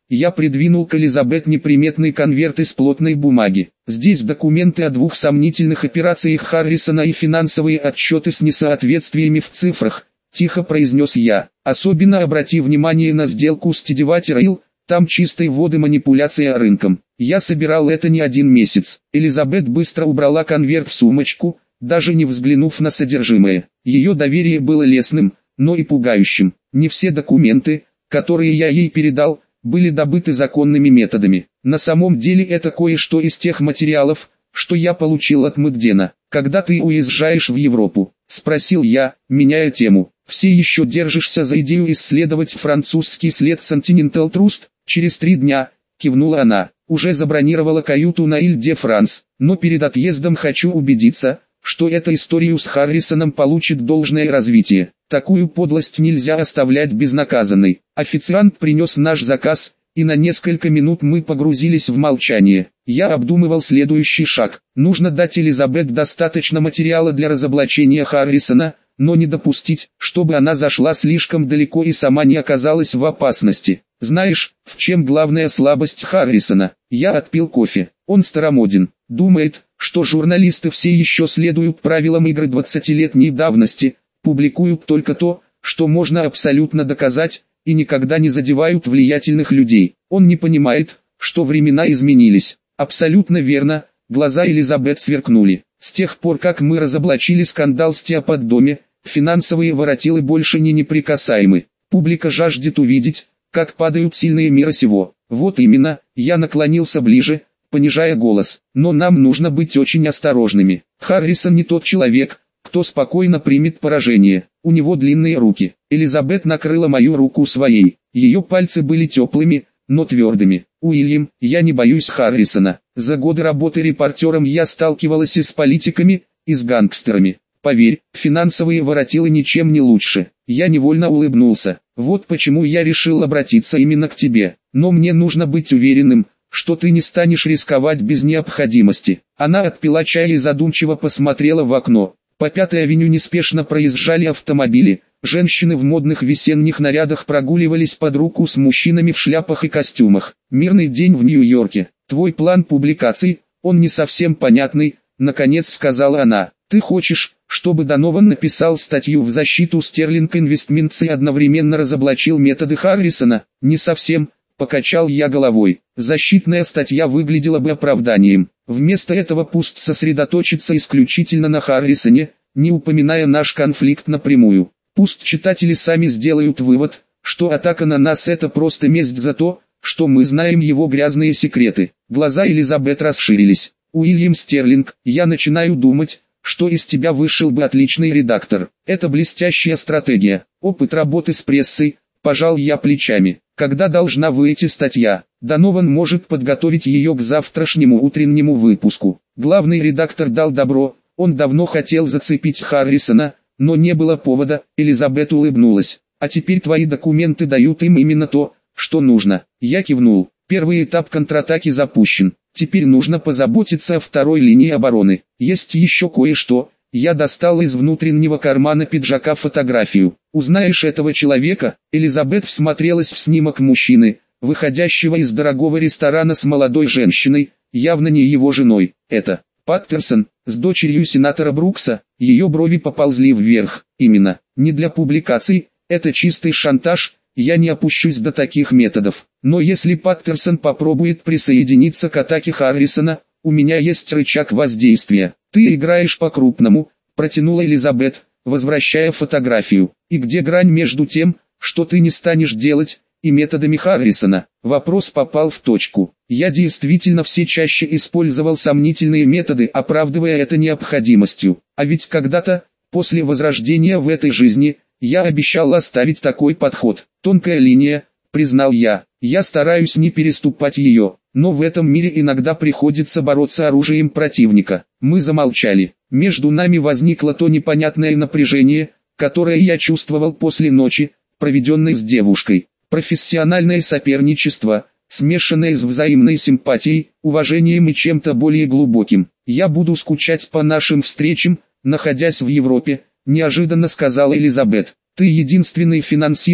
Я придвинул к Элизабет неприметный конверт из плотной бумаги. Здесь документы о двух сомнительных операциях Харрисона и финансовые отчеты с несоответствиями в цифрах, тихо произнес я. Особенно обрати внимание на сделку с Tidivati Rail, там чистой воды манипуляция рынком. Я собирал это не один месяц. Элизабет быстро убрала конверт в сумочку, даже не взглянув на содержимое. Ее доверие было лестным, но и пугающим. Не все документы, которые я ей передал, были добыты законными методами. На самом деле это кое-что из тех материалов, что я получил от Мэгдена. «Когда ты уезжаешь в Европу?» – спросил я, меняя тему. «Все еще держишься за идею исследовать французский след Continental Trust?» «Через три дня», – кивнула она. «Уже забронировала каюту на Иль-де-Франс, но перед отъездом хочу убедиться, что эта история с Харрисоном получит должное развитие. Такую подлость нельзя оставлять безнаказанной». Официант принес наш заказ, и на несколько минут мы погрузились в молчание. Я обдумывал следующий шаг. Нужно дать Элизабет достаточно материала для разоблачения Харрисона, но не допустить, чтобы она зашла слишком далеко и сама не оказалась в опасности. Знаешь, в чем главная слабость Харрисона? Я отпил кофе. Он старомоден. Думает, что журналисты все еще следуют правилам игры двадцатилетней давности, публикуют только то, что можно абсолютно доказать, и никогда не задевают влиятельных людей. Он не понимает, что времена изменились. Абсолютно верно, глаза Элизабет сверкнули. С тех пор, как мы разоблачили скандал с Теоподдоме, финансовые воротилы больше не неприкасаемы. Публика жаждет увидеть, как падают сильные мира сего. Вот именно, я наклонился ближе, понижая голос. Но нам нужно быть очень осторожными. Харрисон не тот человек, кто спокойно примет поражение. У него длинные руки. Элизабет накрыла мою руку своей. Ее пальцы были теплыми, но твердыми. «Уильям, я не боюсь Харрисона. За годы работы репортером я сталкивалась и с политиками, и с гангстерами. Поверь, финансовые воротилы ничем не лучше». Я невольно улыбнулся. «Вот почему я решил обратиться именно к тебе. Но мне нужно быть уверенным, что ты не станешь рисковать без необходимости». Она отпила чай и задумчиво посмотрела в окно. По Пятой авеню неспешно проезжали автомобили. Женщины в модных весенних нарядах прогуливались под руку с мужчинами в шляпах и костюмах. «Мирный день в Нью-Йорке. Твой план публикаций, он не совсем понятный», — наконец сказала она. «Ты хочешь, чтобы Донован написал статью в защиту Sterling Investments и одновременно разоблачил методы Харрисона?» «Не совсем», — покачал я головой. «Защитная статья выглядела бы оправданием. Вместо этого пусть сосредоточиться исключительно на Харрисоне, не упоминая наш конфликт напрямую. Пусть читатели сами сделают вывод, что атака на нас — это просто месть за то, что мы знаем его грязные секреты». Глаза Элизабет расширились. «Уильям Стерлинг, я начинаю думать, что из тебя вышел бы отличный редактор. Это блестящая стратегия. Опыт работы с прессой», — пожал я плечами. «Когда должна выйти статья?» «Донован может подготовить ее к завтрашнему утреннему выпуску». Главный редактор дал добро, он давно хотел зацепить Харрисона, но не было повода. Элизабет улыбнулась. «А теперь твои документы дают им именно то, что нужно». Я кивнул. Первый этап контратаки запущен. Теперь нужно позаботиться о второй линии обороны. Есть еще кое-что. Я достал из внутреннего кармана пиджака фотографию. «Узнаешь этого человека?» Элизабет всмотрелась в снимок мужчины, выходящего из дорогого ресторана с молодой женщиной, явно не его женой. «Это Паттерсон, с дочерью сенатора Брукса». Ее брови поползли вверх. «Именно. Не для публикаций, это чистый шантаж, я не опущусь до таких методов. Но если Паттерсон попробует присоединиться к атаке Харрисона, у меня есть рычаг воздействия». «Ты играешь по-крупному», — протянула Элизабет, возвращая фотографию. «И где грань между тем, что ты не станешь делать, и методами Харрисона?» Вопрос попал в точку. Я действительно все чаще использовал сомнительные методы, оправдывая это необходимостью. А ведь когда-то, после возрождения в этой жизни, я обещал оставить такой подход. Тонкая линия, признал я. Я стараюсь не переступать ее, но в этом мире иногда приходится бороться оружием противника. Мы замолчали. Между нами возникло то непонятное напряжение, которое я чувствовал после ночи, проведенной с девушкой. Профессиональное соперничество, смешанное с взаимной симпатией, уважением и чем-то более глубоким. «Я буду скучать по нашим встречам, находясь в Европе», — неожиданно сказала Элизабет. «Ты единственный финансист,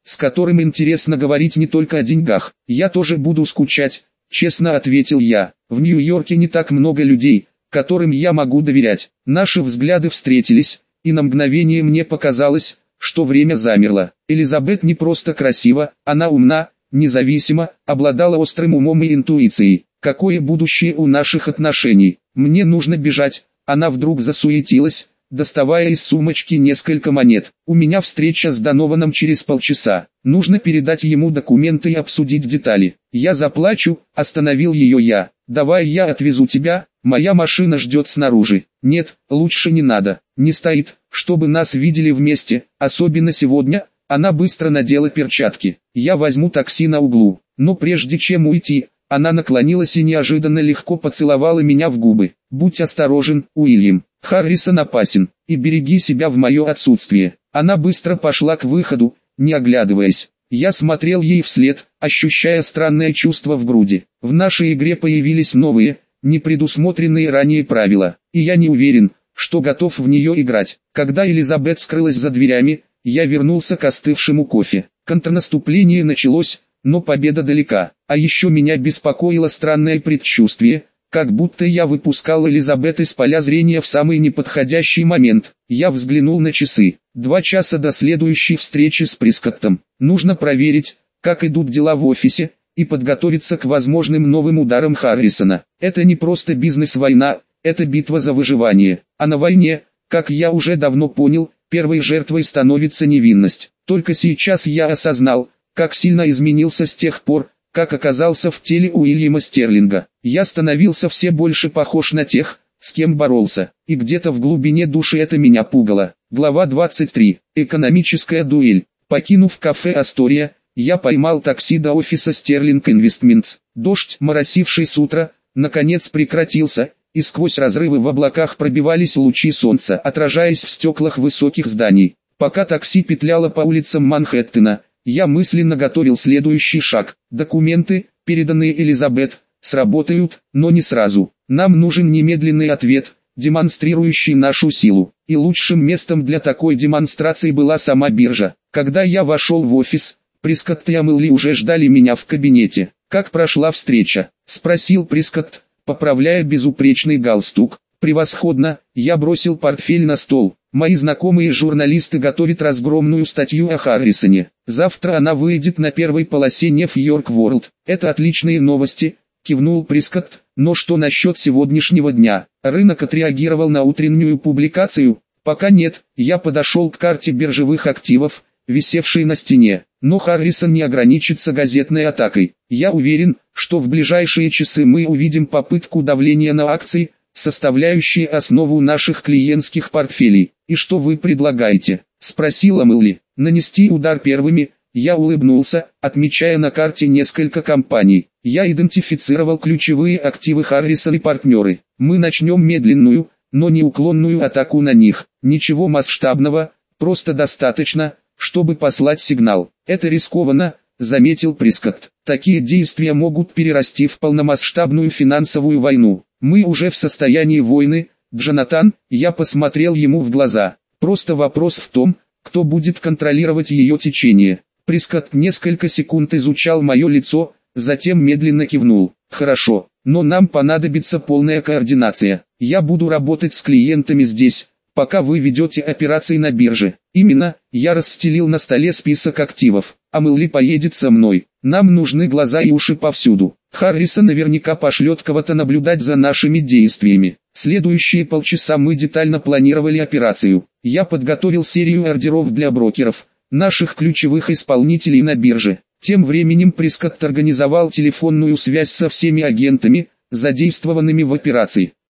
с которым интересно говорить не только о деньгах. Я тоже буду скучать, честно ответил я. В Нью-Йорке не так много людей, которым я могу доверять. Наши взгляды встретились, и на мгновение мне показалось, что время замерло. Элизабет не просто красива, она умна, независима, обладала острым умом и интуицией. Какое будущее у наших отношений? Мне нужно бежать. Она вдруг засуетилась, доставая из сумочки несколько монет. У меня встреча с Донованом через полчаса. Нужно передать ему документы и обсудить детали. Я заплачу, остановил ее я. Давай я отвезу тебя, моя машина ждет снаружи. Нет, лучше не надо. Не стоит, чтобы нас видели вместе, особенно сегодня. Она быстро надела перчатки. Я возьму такси на углу. Но прежде чем уйти, она наклонилась и неожиданно легко поцеловала меня в губы. Будь осторожен, Уильям. Харрисон опасен, и береги себя в мое отсутствие. Она быстро пошла к выходу, не оглядываясь. Я смотрел ей вслед, ощущая странное чувство в груди. В нашей игре появились новые, непредусмотренные ранее правила, и я не уверен, что готов в нее играть. Когда Элизабет скрылась за дверями, я вернулся к остывшему кофе. Контрнаступление началось, но победа далека. А еще меня беспокоило странное предчувствие, как будто я выпускал Элизабет из поля зрения в самый неподходящий момент. Я взглянул на часы. Два часа до следующей встречи с Прискоттом. Нужно проверить, как идут дела в офисе, и подготовиться к возможным новым ударам Харрисона. Это не просто бизнес-война, это битва за выживание. А на войне, как я уже давно понял, первой жертвой становится невинность. Только сейчас я осознал, как сильно изменился с тех пор, как оказался в теле Уильяма Стерлинга. Я становился все больше похож на тех, с кем боролся, и где-то в глубине души это меня пугало. Глава двадцать три. Экономическая дуэль. Покинув кафе «Астория», я поймал такси до офиса Sterling Investments. Дождь, моросивший с утра, наконец прекратился, и сквозь разрывы в облаках пробивались лучи солнца, отражаясь в стеклах высоких зданий. Пока такси петляло по улицам Манхэттена, я мысленно готовил следующий шаг. Документы, переданные Элизабет, сработают, но не сразу. Нам нужен немедленный ответ, демонстрирующий нашу силу. И лучшим местом для такой демонстрации была сама биржа. Когда я вошел в офис, Прискотт и Амелли уже ждали меня в кабинете. «Как прошла встреча?» – спросил Прискотт, поправляя безупречный галстук. «Превосходно!» – я бросил портфель на стол. «Мои знакомые журналисты готовят разгромную статью о Харрисоне. Завтра она выйдет на первой полосе Нью-Йорк Ворлд. Это отличные новости», – кивнул Прискотт. «Но что насчет сегодняшнего дня? Рынок отреагировал на утреннюю публикацию?» «Пока нет». Я подошел к карте биржевых активов, висевшей на стене. Но Харрисон не ограничится газетной атакой. Я уверен, что в ближайшие часы мы увидим попытку давления на акции, составляющие основу наших клиентских портфелей. «И что вы предлагаете?» – спросила Мэлли. «Нанести удар первыми». Я улыбнулся, отмечая на карте несколько компаний. Я идентифицировал ключевые активы Харрисон и партнеры. Мы начнем медленную, но неуклонную атаку на них. Ничего масштабного, просто достаточно, чтобы послать сигнал. «Это рискованно», — заметил Прискотт. «Такие действия могут перерасти в полномасштабную финансовую войну. Мы уже в состоянии войны, Джонатан», — я посмотрел ему в глаза. «Просто вопрос в том, кто будет контролировать ее течение». Прискотт несколько секунд изучал мое лицо, затем медленно кивнул. «Хорошо, но нам понадобится полная координация. Я буду работать с клиентами здесь, пока вы ведете операции на бирже». «Именно», я расстелил на столе список активов. «Амелли поедет со мной. Нам нужны глаза и уши повсюду. Харрисон наверняка пошлет кого-то наблюдать за нашими действиями». Следующие полчаса мы детально планировали операцию. Я подготовил серию ордеров для брокеров, наших ключевых исполнителей на бирже. Тем временем Прискотт организовал телефонную связь со всеми агентами, задействованными в операции.